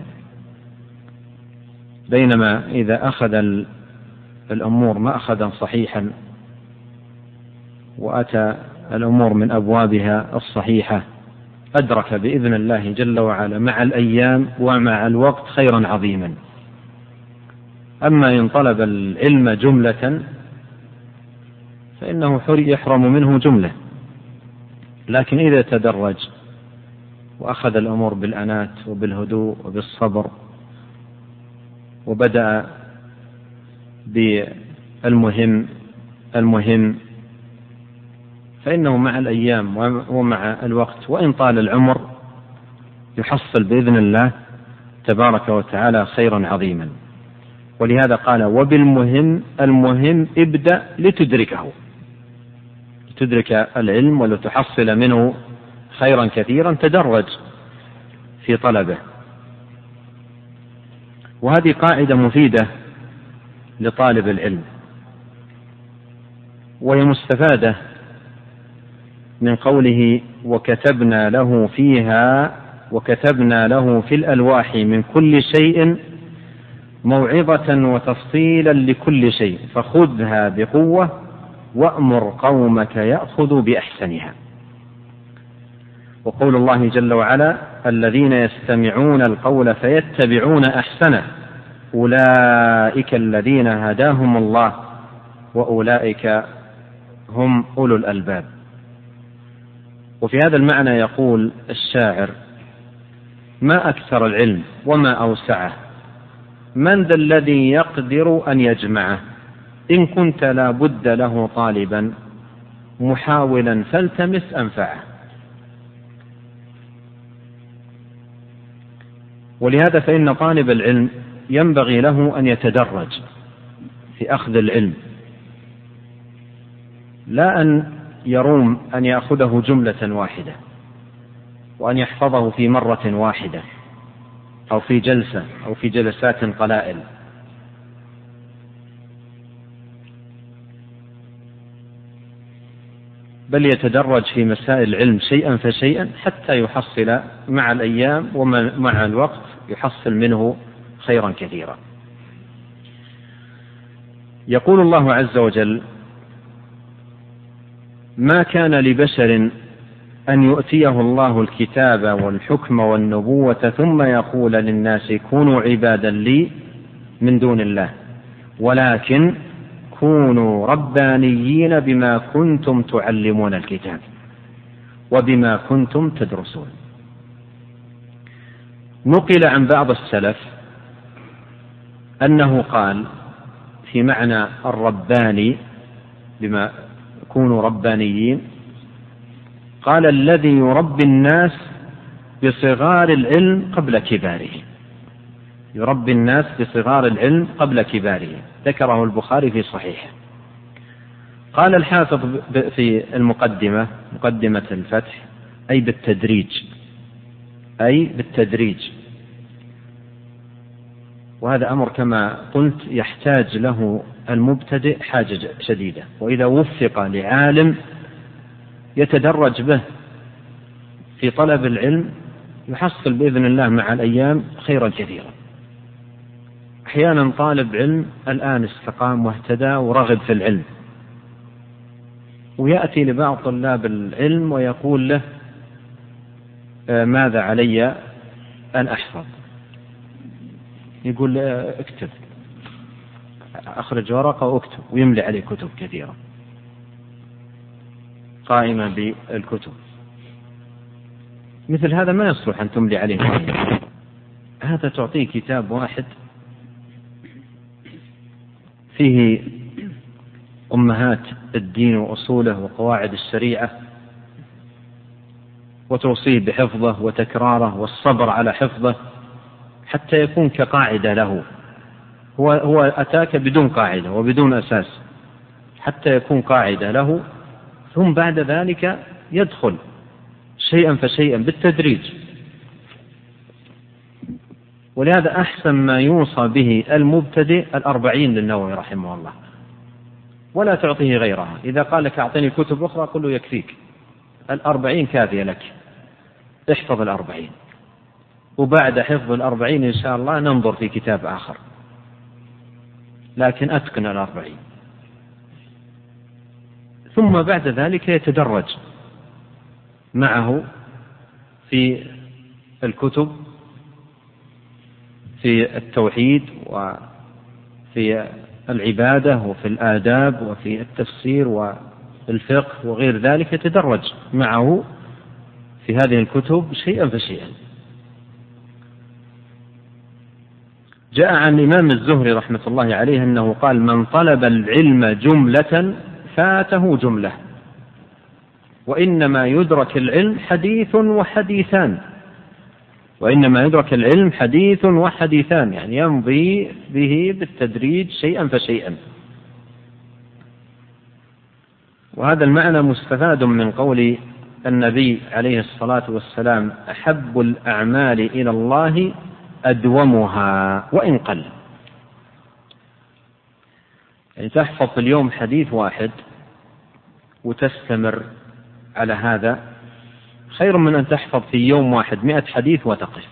بينما إذا أخذ الأمور مأخذا صحيحا وأتى الأمور من أبوابها الصحيحة أدرك بإذن الله جل وعلا مع الأيام ومع الوقت خيرا عظيما. أما إن طلب العلم جملة فإنه يحرم منه جملة، لكن إذا تدرج وأخذ الأمور بالأنات وبالهدوء وبالصبر وبدأ بالمهم فإنه مع الأيام ومع الوقت وإن طال العمر يحصل بإذن الله تبارك وتعالى خيرا عظيما. ولهذا قال: وبالمهم المهم ابدأ لتدركه، تدرك العلم ولتحصل منه خيرا كثيرا، تدرج في طلبه. وهذه قاعدة مفيدة لطالب العلم، وهي مستفادة من قوله: وكتبنا له في الألواح من كل شيء موعظة وتفصيلا لكل شيء فخذها بقوة وأمر قومك يأخذوا بأحسنها. وقول الله جل وعلا: الذين يستمعون القول فيتبعون أحسنه أولئك الذين هداهم الله وأولئك هم أولو الألباب. وفي هذا المعنى يقول الشاعر: ما أكثر العلم وما أوسعه، من ذا الذي يقدر أن يجمعه، إن كنت لا بد له طالبا محاولا فالتمس أنفعه. ولهذا فإن طالب العلم ينبغي له أن يتدرج في أخذ العلم، لا أن يروم أن يأخذه جملة واحدة وأن يحفظه في مرة واحدة أو في جلسة أو في جلسات قلائل، بل يتدرج في مسائل العلم شيئا فشيئا حتى يحصل مع الأيام ومع الوقت يحصل منه خيرا كثيرا. يقول الله عز وجل: ما كان لبشر أن يؤتيه الله الكتاب والحكم والنبوة ثم يقول للناس كونوا عبادا لي من دون الله ولكن كونوا ربانيين بما كنتم تعلمون الكتاب وبما كنتم تدرسون. نقل عن بعض السلف أنه قال في معنى الرباني بما كونوا ربانيين، قال: الذي يربي الناس بصغار العلم قبل كباره. يربي الناس بصغار العلم قبل كباره، ذكره البخاري في صحيحه. قال الحافظ في المقدمة، مقدمة الفتح: أي بالتدريج، أي بالتدريج. وهذا أمر كما قلت يحتاج له المبتدئ حاجة شديدة، وإذا وفق لعالم يتدرج به في طلب العلم يحصل بإذن الله مع الأيام خيرا كثيرا. أحيانا طالب علم الآن استقام واهتدى ورغب في العلم، ويأتي لبعض طلاب العلم ويقول له: ماذا علي أن أحفظ؟ يقول: اكتب، أخرج ورقة واكتب، ويملي عليه كتب كثيرة، قائمة بالكتب. مثل هذا ما يصلح أن تملي عليه قائمة. هذا تعطيه كتاب واحد فيه أمهات الدين وأصوله وقواعد الشريعة، وتوصيه بحفظه وتكراره والصبر على حفظه حتى يكون كقاعدة له. هو أتاك بدون قاعدة وبدون أساس حتى يكون قاعدة له، ثم بعد ذلك يدخل شيئا فشيئا بالتدريج. ولهذا أحسن ما يوصى به المبتدئ 40 للنووي رحمه الله، ولا تعطيه غيرها. إذا قال لك أعطني كتب أخرى قل له: يكفيك 40 كافية لك، احفظ 40، وبعد حفظ 40 إن شاء الله ننظر في كتاب آخر، لكن أتقن 40. ثم بعد ذلك يتدرج معه في الكتب، في التوحيد وفي العبادة وفي الآداب وفي التفسير والفقه وغير ذلك، يتدرج معه في هذه الكتب شيئا فشيئا. جاء عن الإمام الزهري رحمة الله عليه أنه قال: من طلب العلم جملة فاته جملة، وإنما يدرك العلم حديث وحديثان. وإنما يدرك العلم حديث وحديثان، يعني يمضي به بالتدريج شيئا فشيئا. وهذا المعنى مستفاد من قول النبي عليه الصلاة والسلام: أحب الأعمال إلى الله أدومها وإن قل. يعني تحفظ في اليوم حديث واحد وتستمر على هذا خير من أن تحفظ في يوم واحد 100 حديث وتقف.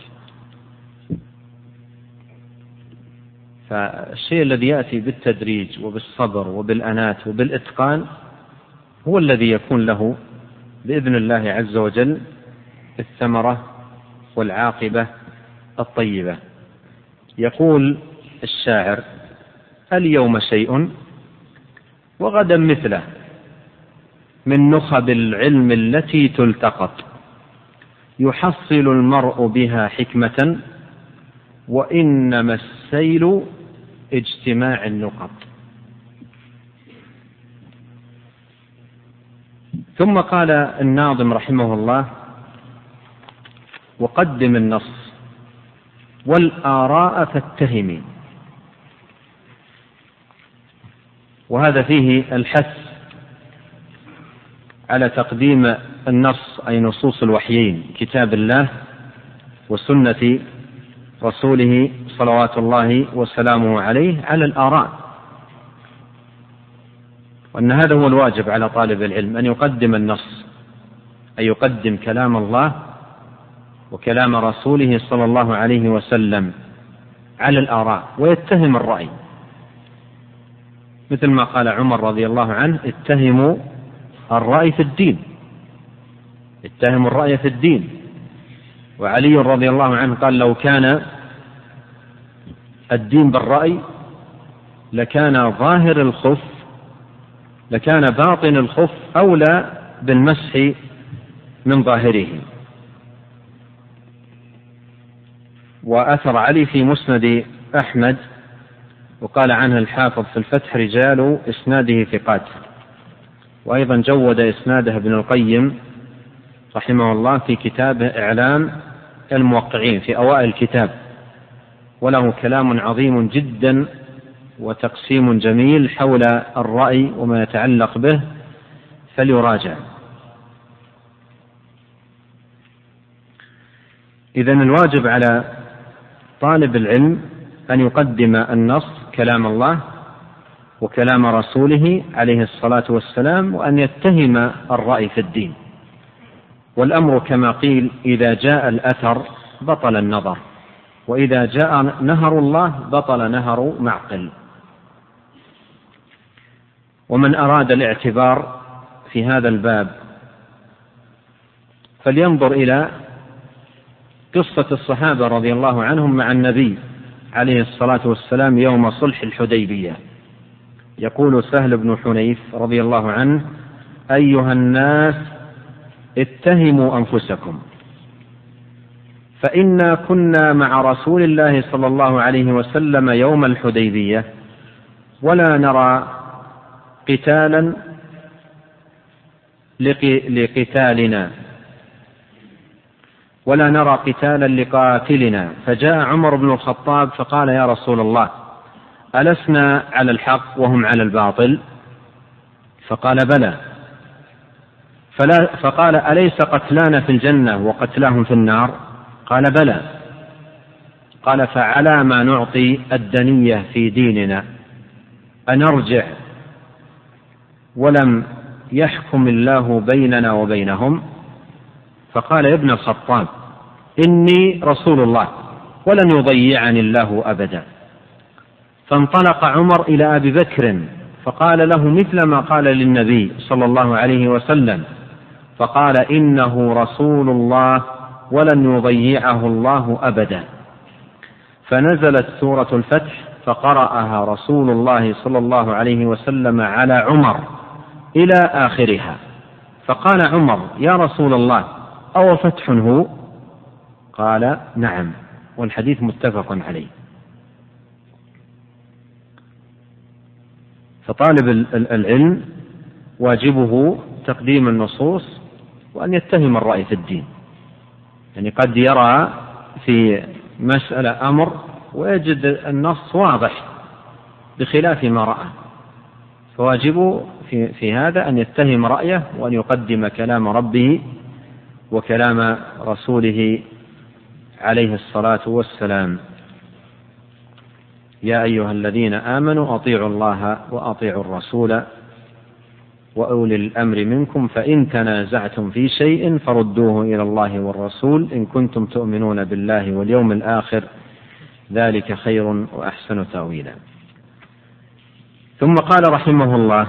فالشيء الذي يأتي بالتدريج وبالصبر وبالأنات وبالإتقان هو الذي يكون له بإذن الله عز وجل الثمرة والعاقبة الطيبة. يقول الشاعر: اليوم شيء وغدا مثله، من نخب العلم التي تلتقط، يحصل المرء بها حكمة، وإنما السيل اجتماع النقط. ثم قال الناظم رحمه الله: وقدم النص والآراء فاتهم. وهذا فيه الحث على تقديم النص، أي نصوص الوحيين، كتاب الله وسنة رسوله صلوات الله وسلامه عليه، على الآراء. وأن هذا هو الواجب على طالب العلم، أن يقدم النص، أي يقدم كلام الله وكلام رسوله صلى الله عليه وسلم على الآراء، ويتهم الرأي، مثل ما قال عمر رضي الله عنه: اتهموا الرأي في الدين، اتهموا الرأي في الدين. وعلي رضي الله عنه قال: لو كان الدين بالرأي لكان ظاهر الخف، لكان باطن الخف أولى بالمسح من ظاهره. وأثر علي في مسند أحمد، وقال عنه الحافظ في الفتح: رجال إسناده ثقات. وأيضا جود إسناده ابن القيم رحمه الله في كتابه إعلام الموقعين في أوائل الكتاب، وله كلام عظيم جدا وتقسيم جميل حول الرأي وما يتعلق به، فليراجع. إذن الواجب على طالب العلم أن يقدم النص كلام الله وكلام رسوله عليه الصلاة والسلام، وأن يتهم الرأي في الدين. والأمر كما قيل: إذا جاء الأثر بطل النظر، وإذا جاء نهر الله بطل نهر معقل. ومن أراد الاعتبار في هذا الباب فلينظر إلى قصة الصحابة رضي الله عنهم مع النبي عليه الصلاة والسلام يوم صلح الحديبية. يقول سهل بن حنيف رضي الله عنه: أيها الناس اتهموا أنفسكم، فإنا كنا مع رسول الله صلى الله عليه وسلم يوم الحديبية ولا نرى قتالا لقتالنا ولا نرى قتالا لقاتلنا. فجاء عمر بن الخطاب فقال: يا رسول الله، ألسنا على الحق وهم على الباطل؟ فقال: بلى. فقال: أليس قتلانا في الجنة وقتلاهم في النار؟ قال: بلى. قال: فعلى ما نعطي الدنية في ديننا أنرجع ولم يحكم الله بيننا وبينهم؟ فقال: يا ابن الخطاب، إني رسول الله ولن يضيعني الله أبدا. فانطلق عمر إلى أبي بكر فقال له مثل ما قال للنبي صلى الله عليه وسلم، فقال: إنه رسول الله ولن يضيعه الله أبدا. فنزلت سورة الفتح فقرأها رسول الله صلى الله عليه وسلم على عمر إلى آخرها. فقال عمر: يا رسول الله، أو فتح هو؟ قال: نعم. والحديث متفق عليه. فطالب العلم واجبه تقديم النصوص وأن يتهم الرأي في الدين. يعني قد يرى في مسألة أمر ويجد النص واضح بخلاف ما رأى، فواجبه في هذا أن يتهم رأيه وأن يقدم كلام ربه وكلام رسوله عليه الصلاة والسلام. يا أيها الذين آمنوا أطيعوا الله وأطيعوا الرسول وأولي الأمر منكم فإن تنازعتم في شيء فردوه إلى الله والرسول إن كنتم تؤمنون بالله واليوم الآخر ذلك خير وأحسن تأويلا. ثم قال رحمه الله: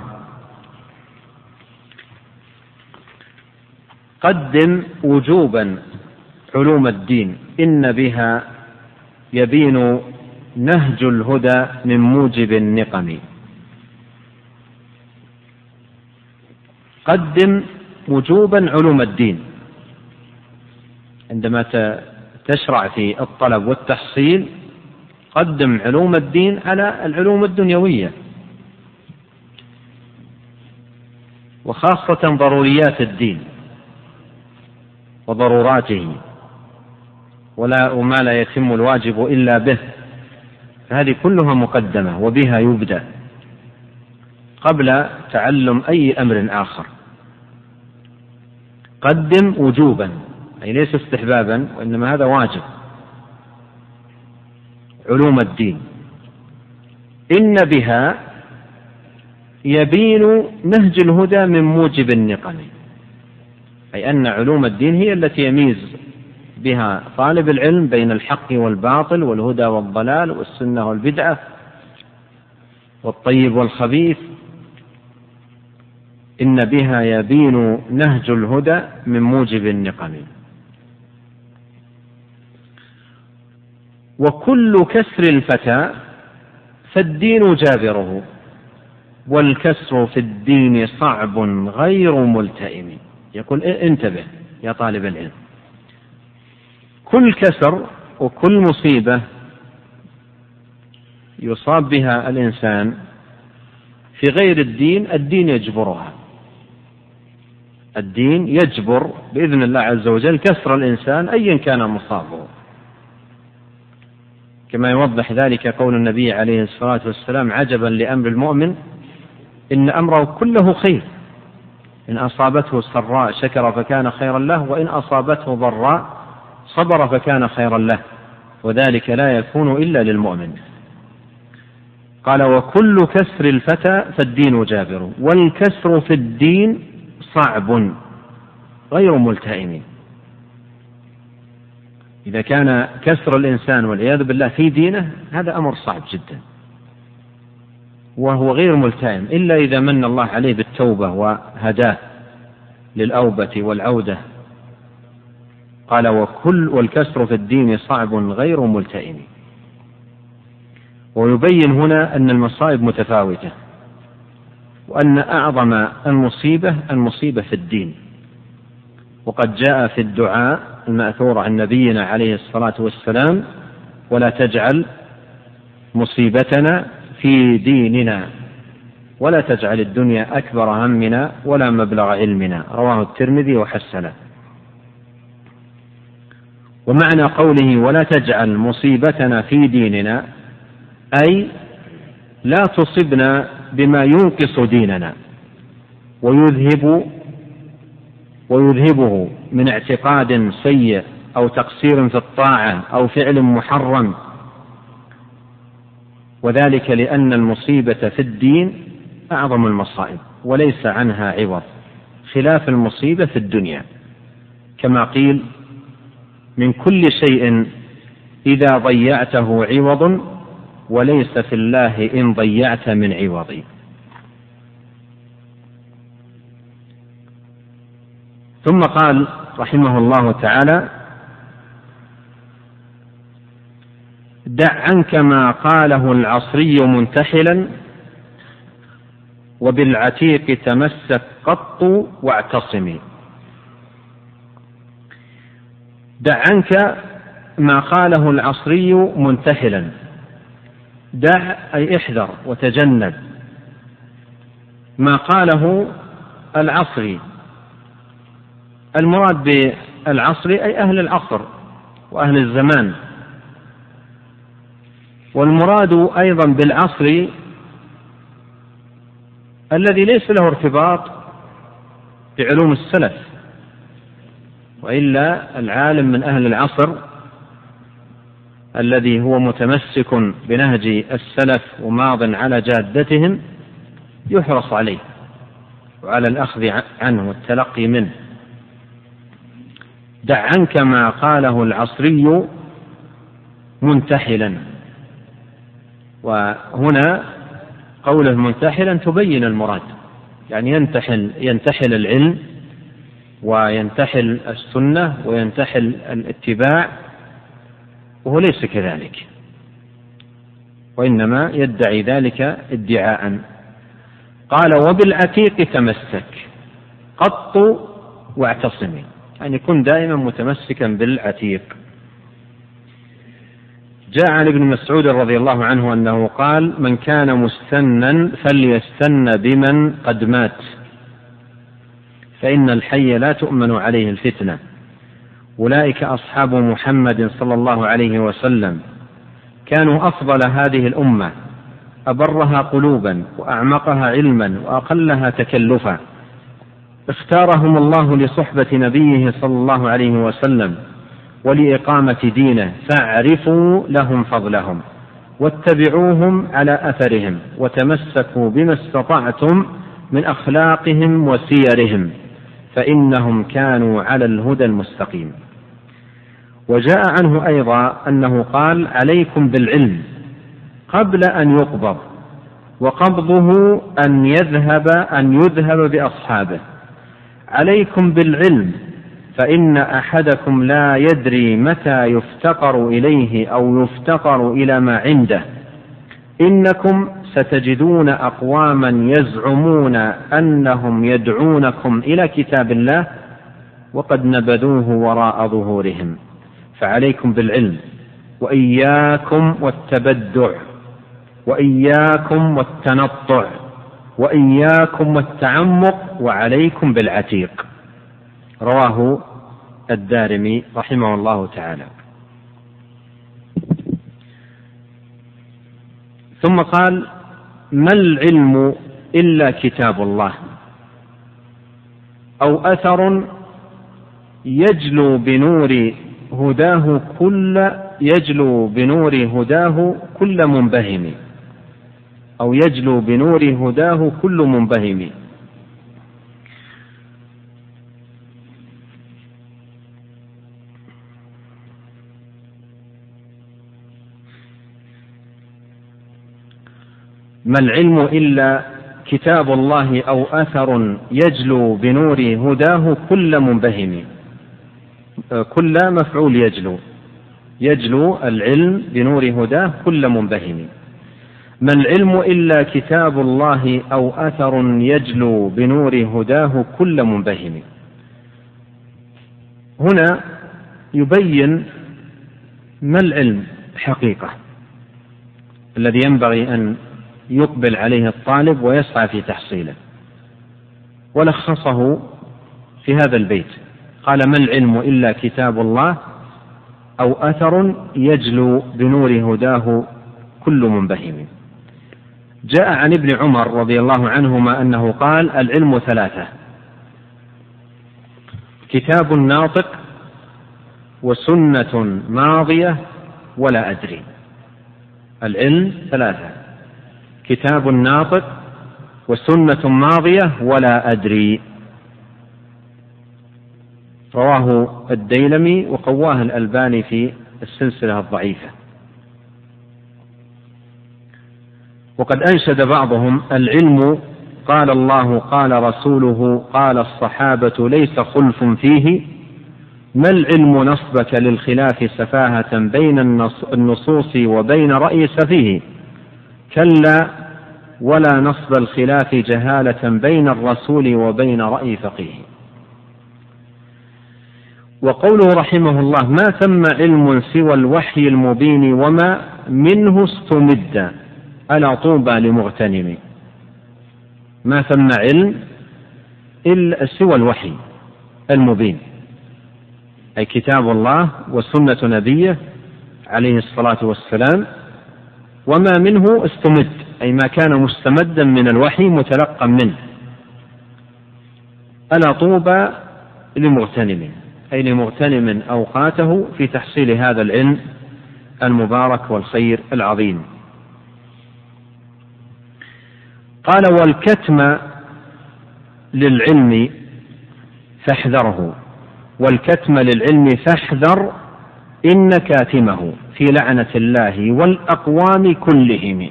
قدم وجوبا علوم الدين إن بها يبين نهج الهدى من موجب النقم. قدم وجوبا علوم الدين، عندما تشرع في الطلب والتحصيل قدم علوم الدين على العلوم الدنيوية، وخاصة ضروريات الدين وضروراته، وما لا يتم الواجب إلا به، فهذه كلها مقدمة وبها يبدأ قبل تعلم أي أمر آخر. قدم وجوبا أي ليس استحبابا، وإنما هذا واجب. علوم الدين إن بها يبين نهج الهدى من موجب النقم، أي أن علوم الدين هي التي يميز بها طالب العلم بين الحق والباطل والهدى والضلال والسنة والبدعة والطيب والخبيث. إن بها يبين نهج الهدى من موجب النقم. وكل كسر الفتى فالدين جابره والكسر في الدين صعب غير ملتئم. يقول انتبه يا طالب العلم، كل كسر وكل مصيبة يصاب بها الإنسان في غير الدين، الدين يجبرها. الدين يجبر بإذن الله عز وجل كسر الإنسان أيا كان مصابه. كما يوضح ذلك قول النبي عليه الصلاة والسلام: عجبا لأمر المؤمن إن أمره كله خير، إن أصابته سراء شكر فكان خيرا له، وإن أصابته ضراء صبر فكان خيرا له، وذلك لا يكون إلا للمؤمن. قال: وكل كسر الفتى فالدين جابر، والكسر في الدين صعب غير ملتئم. إذا كان كسر الإنسان والعياذ بالله في دينه هذا أمر صعب جدا، وهو غير ملتئم إلا إذا من الله عليه بالتوبة وهداه للأوبة والعودة. قال: والكسر في الدين صعب غير ملتئم. ويبين هنا أن المصائب متفاوتة، وأن أعظم المصيبة في الدين. وقد جاء في الدعاء المأثور عن نبينا عليه الصلاة والسلام: ولا تجعل مصيبتنا في ديننا، ولا تجعل الدنيا أكبر همنا ولا مبلغ علمنا. رواه الترمذي وحسنه. ومعنى قوله ولا تجعل مصيبتنا في ديننا أي لا تصبنا بما ينقص ديننا ويذهبه من اعتقاد سيء أو تقصير في الطاعة أو فعل محرم، وذلك لأن المصيبة في الدين أعظم المصائب وليس عنها عوض، خلاف المصيبة في الدنيا. كما قيل: من كل شيء إذا ضيعته عوض، وليس في الله إن ضيعت من عوض. ثم قال رحمه الله تعالى: دع عنك ما قاله العصري منتحلا، وبالعتيق تمسك قط واعتصم. دع عنك ما قاله العصري منتحلا، دع أي احذر وتجنب ما قاله العصري. المراد بالعصري أي أهل العصر وأهل الزمان، والمراد أيضا بالعصر الذي ليس له ارتباط بعلوم السلف، وإلا العالم من أهل العصر الذي هو متمسك بنهج السلف وماض على جادتهم يحرص عليه وعلى الأخذ عنه والتلقي منه. دع عنك ما قاله العصري منتحلا، وهنا قوله منتحلا تبين المراد، يعني ينتحل العلم وينتحل السنة وينتحل الاتباع، وهو ليس كذلك، وإنما يدعي ذلك ادعاء. قال: وبالعتيق تمسك قط واعتصم، يعني كن دائما متمسكا بالعتيق. جاء عن ابن مسعود رضي الله عنه أنه قال: من كان مستنا فليستن بمن قد مات، فإن الحي لا تؤمن عليه الفتنة. أولئك أصحاب محمد صلى الله عليه وسلم، كانوا أفضل هذه الأمة، أبرها قلوبا وأعمقها علما وأقلها تكلفا. اختارهم الله لصحبة نبيه صلى الله عليه وسلم ولإقامة دينه، فاعرفوا لهم فضلهم واتبعوهم على أثرهم، وتمسكوا بما استطعتم من أخلاقهم وسيرهم، فإنهم كانوا على الهدى المستقيم. وجاء عنه أيضا أنه قال: عليكم بالعلم قبل أن يقبض، وقبضه أن يذهب بأصحابه. عليكم بالعلم، فإن أحدكم لا يدري متى يفتقر إليه أو يفتقر إلى ما عنده. إنكم ستجدون أقواما يزعمون أنهم يدعونكم إلى كتاب الله وقد نبذوه وراء ظهورهم، فعليكم بالعلم، وإياكم والتبدع، وإياكم والتنطع، وإياكم والتعمق، وعليكم بالعتيق. رواه الدارمي رحمه الله تعالى. ثم قال: ما العلم إلا كتاب الله أو أثر يجلو بنور هداه كل منبهم، أو يجلو بنور هداه كل منبهم. ما العلم إلا كتاب الله أو أثر يجلو بنور هداه كل منبهم. كل مفعول يجلو العلم بنور هداه كل منبهم. ما العلم إلا كتاب الله أو أثر يجلو بنور هداه كل منبهم. هنا يبين ما العلم حقيقة الذي ينبغي أن يقبل عليه الطالب ويسعى في تحصيله، ولخصه في هذا البيت. قال: ما العلم إلا كتاب الله أو أثر يجلو بنور هداه كل منبهم. جاء عن ابن عمر رضي الله عنهما أنه قال: العلم ثلاثة: كتاب ناطق، وسنة ماضية، ولا أدري. العلم ثلاثة: كتاب ناطق، وسنة ماضية، ولا أدري. رواه الديلمي وقواه الألباني في السلسلة الضعيفة. وقد أنشد بعضهم: العلم قال الله قال رسوله قال الصحابة ليس خلف فيه، ما العلم نصبك للخلاف سفاهة بين النصوص وبين رأي سفيه، كلا ولا نصب الخلاف جهالة بين الرسول وبين رأي فقيه. وقوله رحمه الله: ما ثم علم سوى الوحي المبين وما منه استمد، ألا طوبى لمغتنم. ما ثم علم إلا سوى الوحي المبين، أي كتاب الله وسنة نبيه عليه الصلاة والسلام، وما منه استمد، أي ما كان مستمدا من الوحي متلقا منه. ألا طوبى لمغتنم، أي لمغتنم أوقاته في تحصيل هذا العلم المبارك والخير العظيم. قال: والكتم للعلم فاحذره، والكتم للعلم فاحذر إن كاتمه في لعنة الله والأقوام كلهم.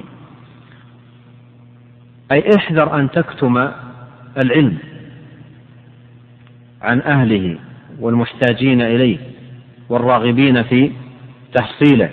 أي احذر أن تكتم العلم عن أهله والمحتاجين إليه والراغبين في تحصيله.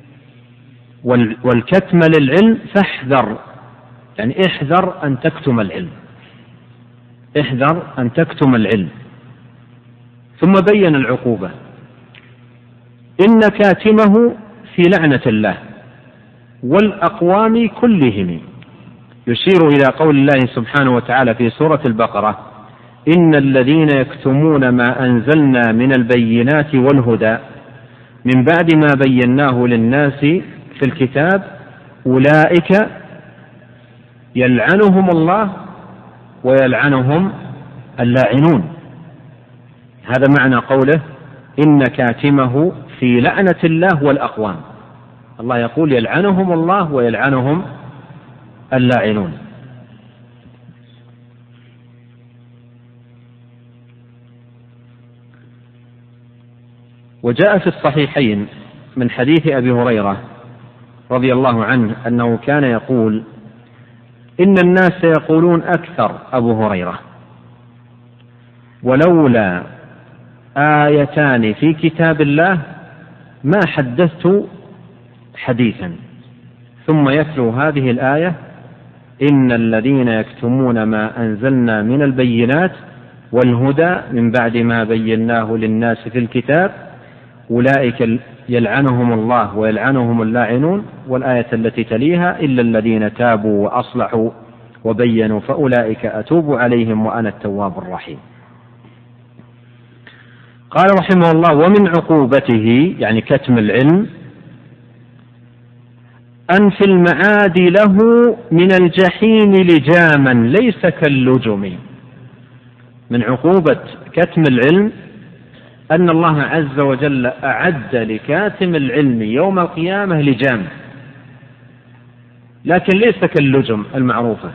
والكتم للعلم فاحذر، يعني احذر أن تكتم العلم، احذر أن تكتم العلم. ثم بين العقوبة: إن كاتمه في لعنة الله والأقوام كلهم، يشير إلى قول الله سبحانه وتعالى في سورة البقرة: إن الذين يكتمون ما أنزلنا من البينات والهدى من بعد ما بيناه للناس في الكتاب أولئك يلعنهم الله ويلعنهم اللاعنون. هذا معنى قوله: إن كاتمه في لعنة الله والأقوام. الله يقول: يلعنهم الله ويلعنهم اللاعنون. وجاء في الصحيحين من حديث أبي هريرة رضي الله عنه أنه كان يقول: إن الناس يقولون أكثر أبو هريرة ولولا آيتان في كتاب الله ما حدثت حديثا، ثم يتلو هذه الآية: إن الذين يكتمون ما أنزلنا من البينات والهدى من بعد ما بيناه للناس في الكتاب أولئك يلعنهم الله ويلعنهم اللاعنون، والآية التي تليها: إلا الذين تابوا وأصلحوا وبينوا فأولئك أتوب عليهم وأنا التواب الرحيم. قال رحمه الله: ومن عقوبته، يعني كتم العلم، أن في المعاد له من الجحيم لجاما ليس كاللجم. من عقوبة كتم العلم أن الله عز وجل أعد لكاتم العلم يوم القيامة لجام، لكن ليس كاللجم المعروفة.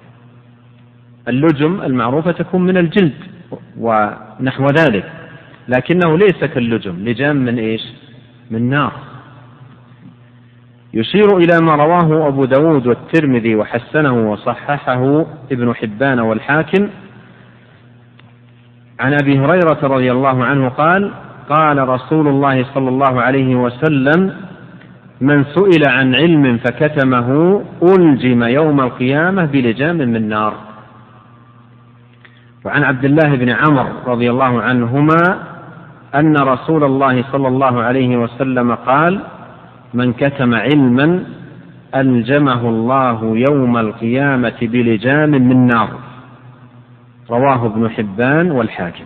اللجم المعروفة تكون من الجلد ونحو ذلك، لكنه ليس كاللجم. لجام من إيش؟ من نار. يشير إلى ما رواه أبو داود والترمذي وحسنه وصححه ابن حبان والحاكم عن أبي هريرة رضي الله عنه قال: قال رسول الله صلى الله عليه وسلم: من سئل عن علم فكتمه ألجم يوم القيامة بلجام من نار. وعن عبد الله بن عمرو رضي الله عنهما أن رسول الله صلى الله عليه وسلم قال: من كتم علما ألجمه الله يوم القيامة بلجام من نار. رواه ابن حبان والحاكم.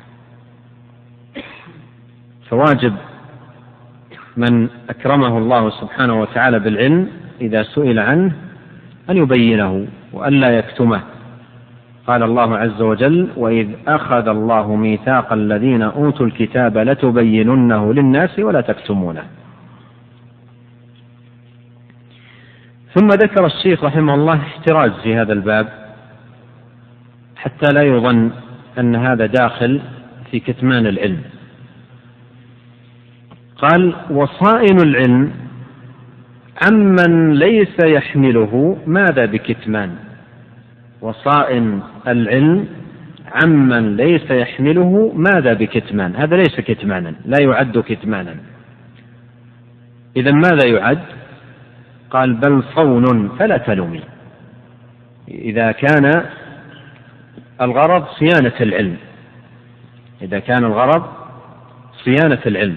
فواجب من أكرمه الله سبحانه وتعالى بالعلم إذا سئل عنه أن يبينه وأن لا يكتمه. قال الله عز وجل: وإذ أخذ الله ميثاق الذين أوتوا الكتاب لتبيننه للناس ولا تكتمونه. ثم ذكر الشيخ رحمه الله احتراز في هذا الباب حتى لا يظن أن هذا داخل في كتمان العلم. قال: وصائن العلم عمن ليس يحمله ماذا بكتمان. وصائن العلم عمن ليس يحمله ماذا بكتمان. هذا ليس كتمانا، لا يعد كتمانا. إذن ماذا يعد؟ قال: بل صون فلا تلومي. إذا كان الغرض صيانة العلم، إذا كان الغرض صيانة العلم،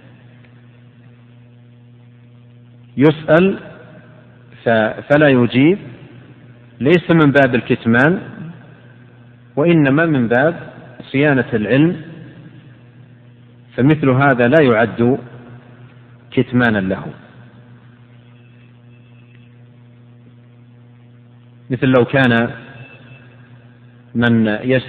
يسأل فلا يجيب، ليس من باب الكتمان وإنما من باب صيانة العلم، فمثل هذا لا يعد كتمانا له. مثل لو كان من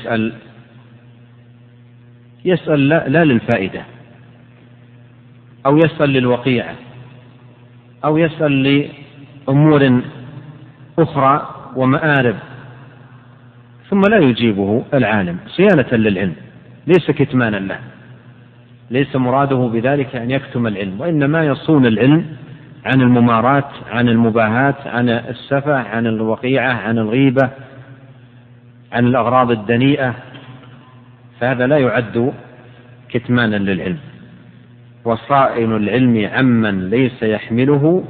يسأل لا للفائدة، أو يسأل للوقيعة، أو يسأل لأمور أخرى ومآرب، ثم لا يجيبه العالم صيانة للعلم، ليس كتمانا له، ليس مراده بذلك أن يكتم العلم، وإنما يصون العلم عن الممارات، عن المباهات، عن السفة، عن الوقيعة، عن الغيبة، عن الأغراض الدنيئة، فهذا لا يعد كتمانا للعلم. وصائن العلم عمن ليس يحمله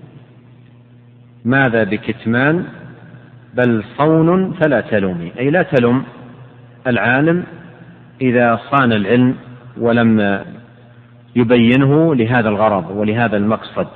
ماذا بكتمان، بل صون فلا تلومي، أي لا تلم العالم إذا صان العلم ولم يبينه لهذا الغرض ولهذا المقصد.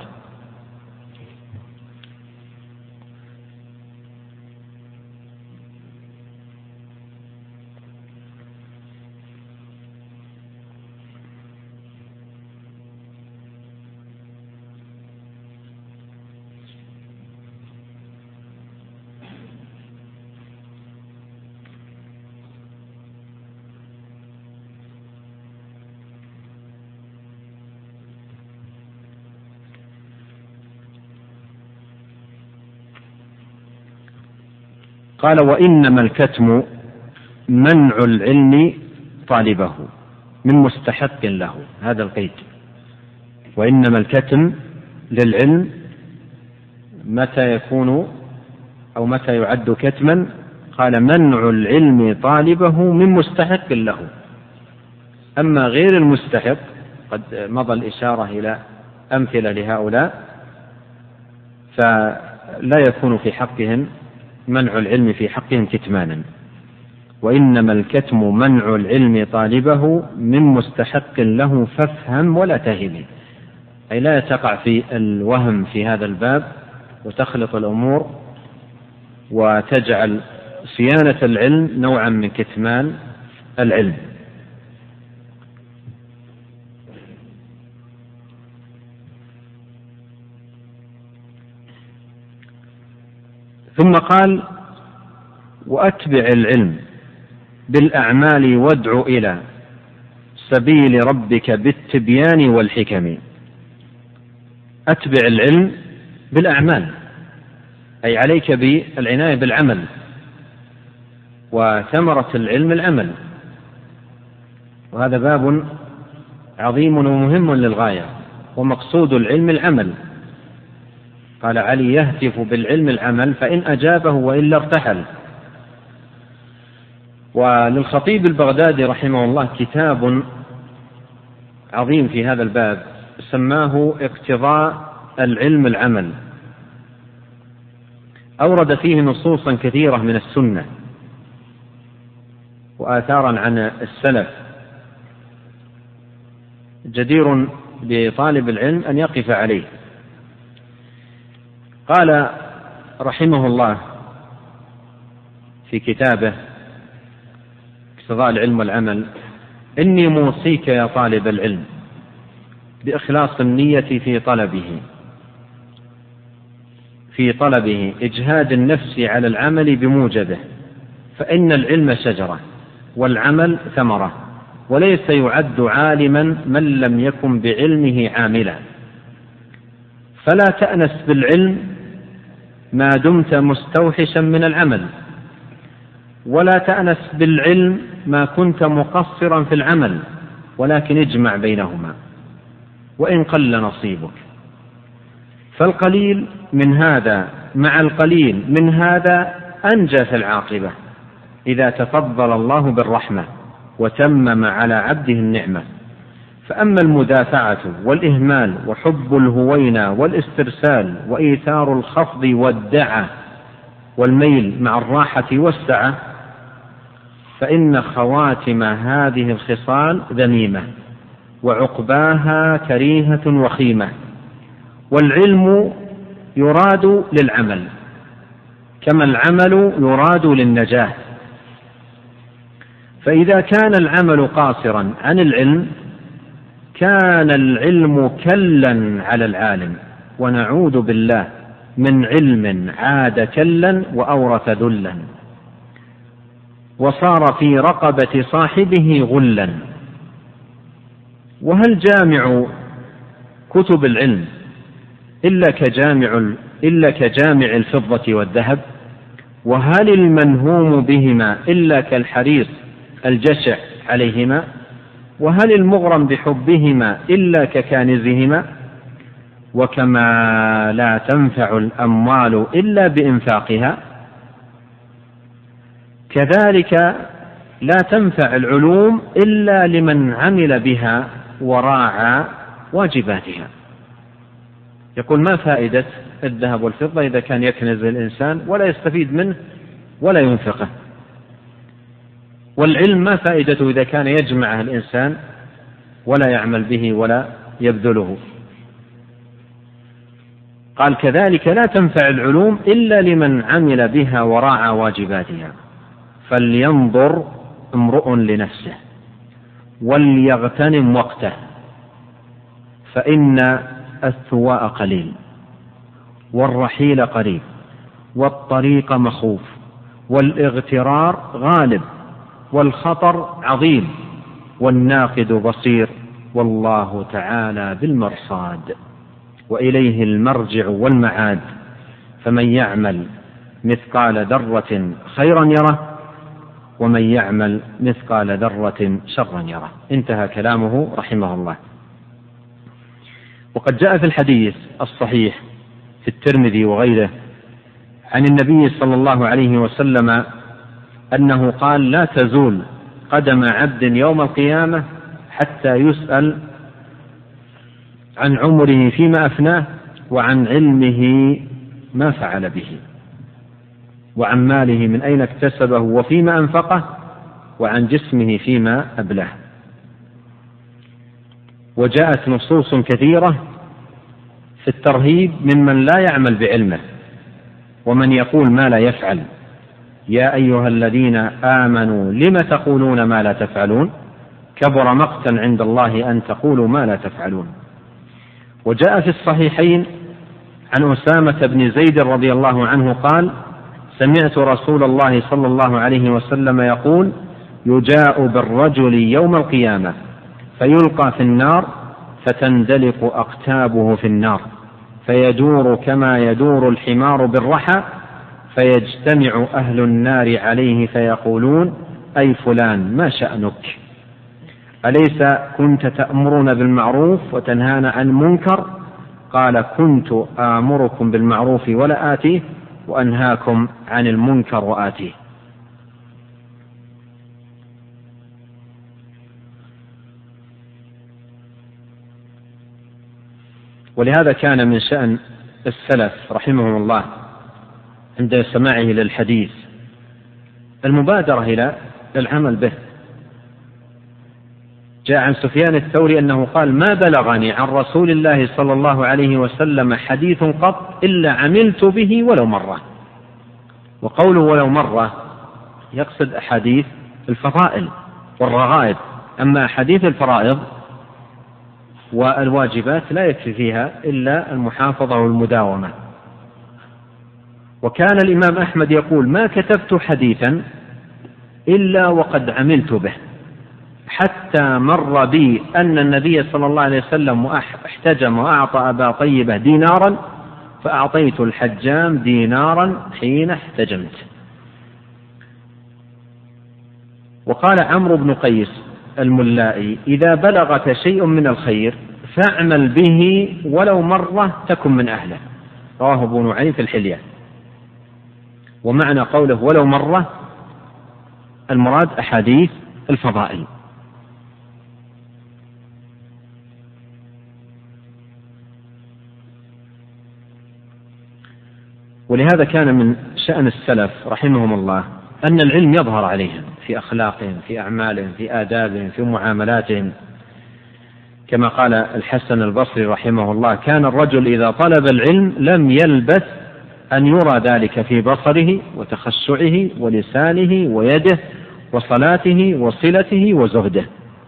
قال: وإنما الكتم منع العلم طالبه من مستحق له. هذا القيد. وإنما الكتم للعلم متى يكون أو متى يعد كتما؟ قال: منع العلم طالبه من مستحق له. أما غير المستحق قد مضى الإشارة إلى أمثلة لهؤلاء، فلا يكون في حقهم منع العلم في حقهم كتمانا. وإنما الكتم منع العلم طالبه من مستحق له فافهم ولا تهم، أي لا تقع في الوهم في هذا الباب وتخلط الأمور وتجعل صيانة العلم نوعا من كتمان العلم. ثم قال: وأتبع العلم بالأعمال وادع إلى سبيل ربك بالتبيان والحكم. أتبع العلم بالأعمال، أي عليك بالعناية بالعمل، وثمرة العلم العمل، وهذا باب عظيم ومهم للغاية، ومقصود العلم العمل. قال علي: يهتف بالعلم العمل، فإن أجابه وإلا ارتحل. وللخطيب البغدادي رحمه الله كتاب عظيم في هذا الباب سماه اقتضاء العلم العمل، أورد فيه نصوصا كثيرة من السنة وآثارا عن السلف، جدير بطالب العلم أن يقف عليه. قال رحمه الله في كتابه اقتضاء العلم والعمل: إني موصيك يا طالب العلم بإخلاص النية في طلبه إجهاد النفس على العمل بموجبه، فإن العلم شجرة والعمل ثمرة، وليس يعد عالما من لم يكن بعلمه عاملا. فلا تأنس بالعلم ما دمت مستوحشا من العمل، ولا تأنس بالعلم ما كنت مقصرا في العمل، ولكن اجمع بينهما وإن قل نصيبك. فالقليل من هذا مع القليل من هذا أنجى في العاقبة، إذا تفضل الله بالرحمة وتمم على عبده النعمة. فأما المدافعة والإهمال وحب الهوينة والاسترسال وإيثار الخفض والدعة والميل مع الراحة والسعة، فإن خواتم هذه الخصال ذميمة، وعقباها كريهة وخيمة. والعلم يراد للعمل كما العمل يراد للنجاة، فإذا كان العمل قاصرا عن العلم كان العلم كلا على العالم، ونعوذ بالله من علم عاد كلا وأورث ذلا، وصار في رقبة صاحبه غلا. وهل جامع كتب العلم إلا كجامع الفضة والذهب؟ وهل المنهوم بهما إلا كالحريص الجشع عليهما؟ وهل المغرم بحبهما إلا ككانزهما؟ وكما لا تنفع الأموال إلا بإنفاقها، كذلك لا تنفع العلوم إلا لمن عمل بها وراعى واجباتها. يقول: ما فائدة الذهب والفضة إذا كان يكنز الإنسان ولا يستفيد منه ولا ينفقه؟ والعلم ما فائدته إذا كان يجمعه الإنسان ولا يعمل به ولا يبذله؟ قال: كذلك لا تنفع العلوم إلا لمن عمل بها وراعى واجباتها. فلينظر امرؤ لنفسه وليغتنم وقته، فإن الثواء قليل والرحيل قريب والطريق مخوف والاغترار غالب والخطر عظيم والناقد بصير، والله تعالى بالمرصاد، وإليه المرجع والمعاد. فمن يعمل مثقال ذرة خيرا يره، ومن يعمل مثقال ذرة شرا يره. انتهى كلامه رحمه الله. وقد جاء في الحديث الصحيح في الترمذي وغيره عن النبي صلى الله عليه وسلم أنه قال: لا تزول قدم عبد يوم القيامة حتى يسأل عن عمره فيما أفناه، وعن علمه ما فعل به، وعن ماله من أين اكتسبه وفيما أنفقه، وعن جسمه فيما أبلاه. وجاءت نصوص كثيرة في الترهيب ممن لا يعمل بعلمه ومن يقول ما لا يفعل: يا أيها الذين آمنوا لم تقولون ما لا تفعلون، كبر مقتا عند الله أن تقولوا ما لا تفعلون. وجاء في الصحيحين عن أسامة بن زيد رضي الله عنه قال: سمعت رسول الله صلى الله عليه وسلم يقول: يجاء بالرجل يوم القيامة فيلقى في النار فتندلق أقتابه في النار فيدور كما يدور الحمار بالرحى، فيجتمع أهل النار عليه فيقولون: أي فلان ما شأنك؟ أليس كنت تأمرون بالمعروف وتنهانا عن المنكر؟ قال: كنت آمركم بالمعروف ولا آتيه، وأنهاكم عن المنكر وآتيه. ولهذا كان من شأن السلف رحمهم الله عند سماعه للحديث المبادرة إلى العمل به. جاء عن سفيان الثوري أنه قال: ما بلغني عن رسول الله صلى الله عليه وسلم حديث قط إلا عملت به ولو مرة. وقوله ولو مرة يقصد أحاديث الفضائل والرغائب، أما أحاديث الفرائض والواجبات لا يكفي فيها إلا المحافظة والمداومة. وكان الإمام أحمد يقول: ما كتبت حديثا إلا وقد عملت به، حتى مر بي أن النبي صلى الله عليه وسلم احتجم وأعطى أبا طيبة دينارا، فأعطيت الحجام دينارا حين احتجمت. وقال عمرو بن قيس الملائي: إذا بلغك شيء من الخير فاعمل به ولو مرة تكن من أهله. رواه ابن نعيم في الحلية. ومعنى قوله ولو مرة المراد أحاديث الفضائل. ولهذا كان من شأن السلف رحمهم الله أن العلم يظهر عليهم في أخلاقهم، في أعمالهم، في آدابهم، في معاملاتهم، كما قال الحسن البصري رحمه الله: كان الرجل إذا طلب العلم لم يلبث أن يرى ذلك في بصره وتخشعه ولسانه ويده وصلاته وصلته وزهده.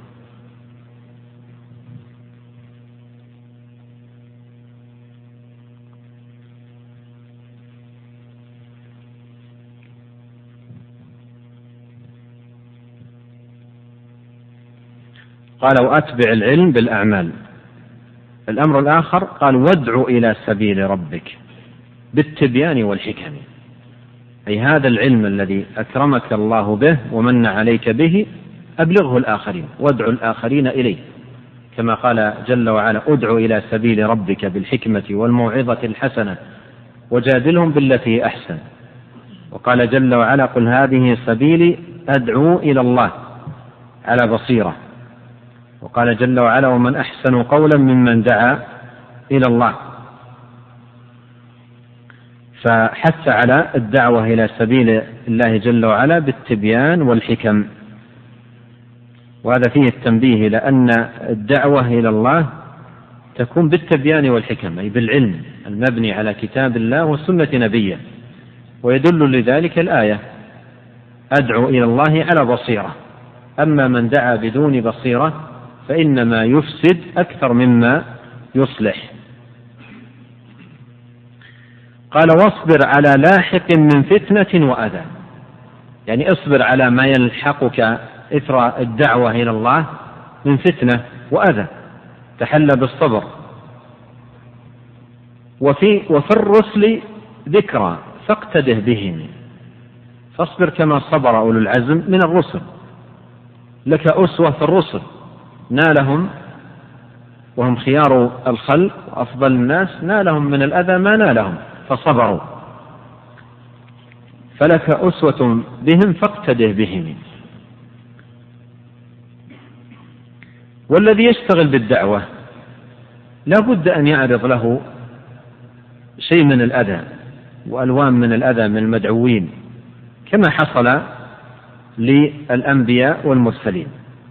قال: وأتبع العلم بالأعمال. الأمر الآخر قال: وادع إلى سبيل ربك بالتبيان والحكم، أي هذا العلم الذي أكرمك الله به ومن عليك به أبلغه الآخرين وادع الآخرين إليه، كما قال جل وعلا: ادع إلى سبيل ربك بالحكمة والموعظة الحسنة وجادلهم بالتي أحسن. وقال جل وعلا: قل هذه سبيلي أدعو إلى الله على بصيرة. وقال جل وعلا: ومن أحسن قولا ممن دعا إلى الله. فحث على الدعوة إلى سبيل الله جل وعلا بالتبيان والحكم. وهذا فيه التنبيه إلى أن الدعوة إلى الله تكون بالتبيان والحكم، أي بالعلم المبني على كتاب الله وسنة نبيه. ويدل لذلك الآية: أدعو إلى الله على بصيرة. أما من دعا بدون بصيرة فإنما يفسد أكثر مما يصلح. قال: واصبر على لاحق من فتنة وأذى، يعني اصبر على ما يلحقك إثر الدعوة إلى الله من فتنة وأذى، تحلى بالصبر. وفي الرسل ذكرى فاقتده بهم، فاصبر كما صبر أولو العزم من الرسل. لك أسوة في الرسل نالهم وهم خيار الخلق وأفضل الناس، نالهم من الأذى ما نالهم فصبروا، فلك أسوة بهم فاقتده بهم. والذي يشتغل بالدعوة لا بد أن يعرض له شيء من الأذى وألوان من الأذى من المدعوين، كما حصل للأنبياء والمرسلين،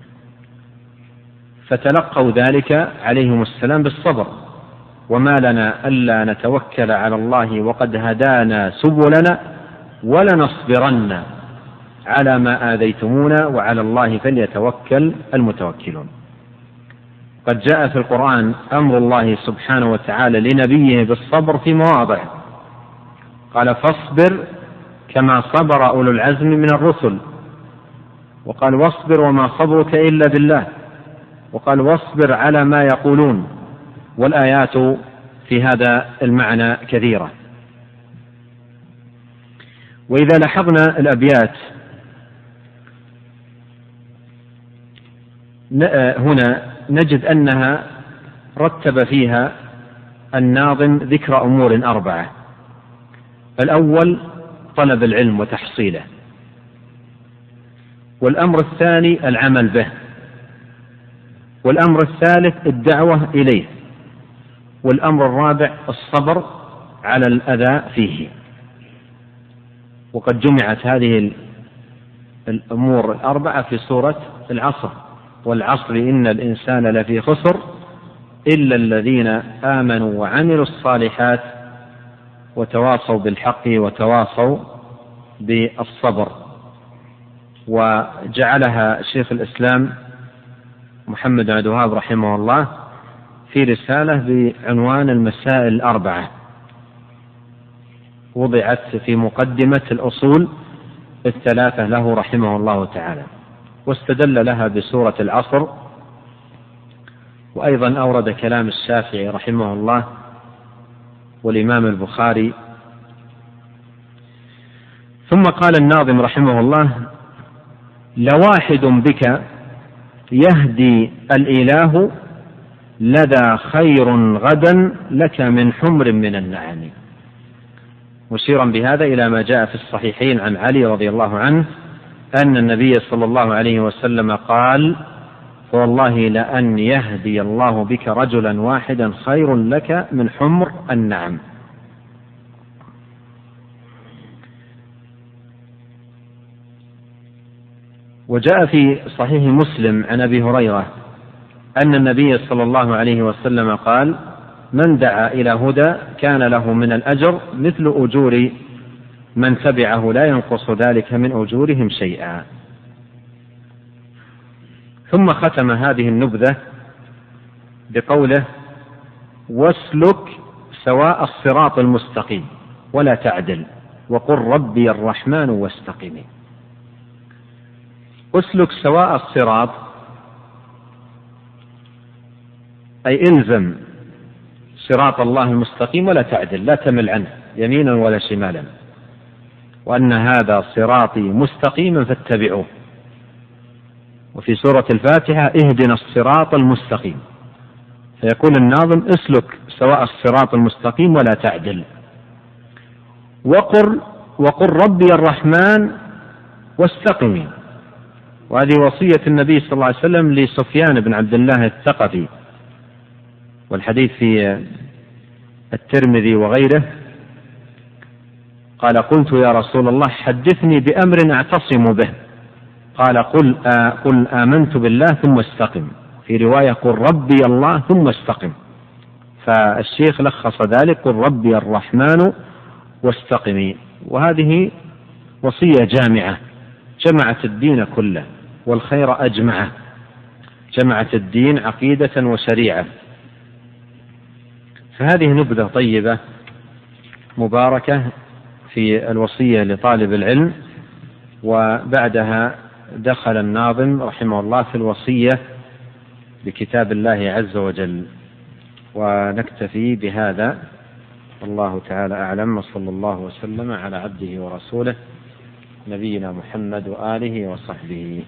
فتلقوا ذلك عليهم السلام بالصبر. وما لنا ألا نتوكل على الله وقد هدانا سبلنا ولنصبرن على ما آذيتمونا وعلى الله فليتوكل المتوكلون. قد جاء في القرآن أمر الله سبحانه وتعالى لنبيه بالصبر في مواضع، قال: فاصبر كما صبر أولو العزم من الرسل، وقال واصبر وما صبرك إلا بالله، وقال واصبر على ما يقولون، والآيات في هذا المعنى كثيرة. وإذا لاحظنا الأبيات هنا نجد أنها رتب فيها الناظم ذكر أمور 4: الأول طلب العلم وتحصيله، والأمر الثاني العمل به، والأمر الثالث الدعوة إليه، والأمر الرابع الصبر على الأذى فيه. وقد جمعت هذه الأمور 4 في سورة العصر: والعصر إن الإنسان لفي خسر إلا الذين آمنوا وعملوا الصالحات وتواصوا بالحق وتواصوا بالصبر. وجعلها شيخ الإسلام محمد بن عبد الوهاب رحمه الله في رسالة بعنوان المسائل 4، وضعت في مقدمة الأصول 3 له رحمه الله تعالى، واستدل لها بسورة العصر، وأيضا أورد كلام الشافعي رحمه الله والإمام البخاري. ثم قال الناظم رحمه الله: لواحد بك يهدي الإله لدى خير غدا لك من حمر من النعم، مشيرا بهذا إلى ما جاء في الصحيحين عن علي رضي الله عنه أن النبي صلى الله عليه وسلم قال: فوالله لأن يهدي الله بك رجلا واحدا خير لك من حمر النعم. وجاء في صحيح مسلم عن أبي هريرة أن النبي صلى الله عليه وسلم قال: من دعا إلى هدى كان له من الأجر مثل أجور من تبعه لا ينقص ذلك من أجورهم شيئا. ثم ختم هذه النبذة بقوله: واسلك سواء الصراط المستقيم ولا تعدل وقل ربي الرحمن واستقم. اسلك سواء الصراط أي إلزم صراط الله المستقيم ولا تعدل، لا تمل عنه يمينا ولا شمالا، وأن هذا صراطي مستقيما فاتبعوه. وفي سورة الفاتحة: اهدنا الصراط المستقيم. فيقول الناظم: اسلك سواء الصراط المستقيم ولا تعدل، وقل ربي الرحمن واستقم. وهذه وصية النبي صلى الله عليه وسلم لسفيان بن عبد الله الثقفي، والحديث في الترمذي وغيره. قال: قلت يا رسول الله حدثني بأمر أعتصم به. قال: قل آمنت بالله ثم استقم. في رواية: قل ربي الله ثم استقم. فالشيخ لخص ذلك: قل ربي الرحمن واستقمي. وهذه وصية جامعة جمعت الدين كله والخير أجمعه، جمعت الدين عقيدة وشريعة. فهذه نبذة طيبة مباركة في الوصية لطالب العلم. وبعدها دخل الناظم رحمه الله في الوصية بكتاب الله عز وجل. ونكتفي بهذا، والله تعالى أعلم، وصلى الله وسلم على عبده ورسوله نبينا محمد وآله وصحبه.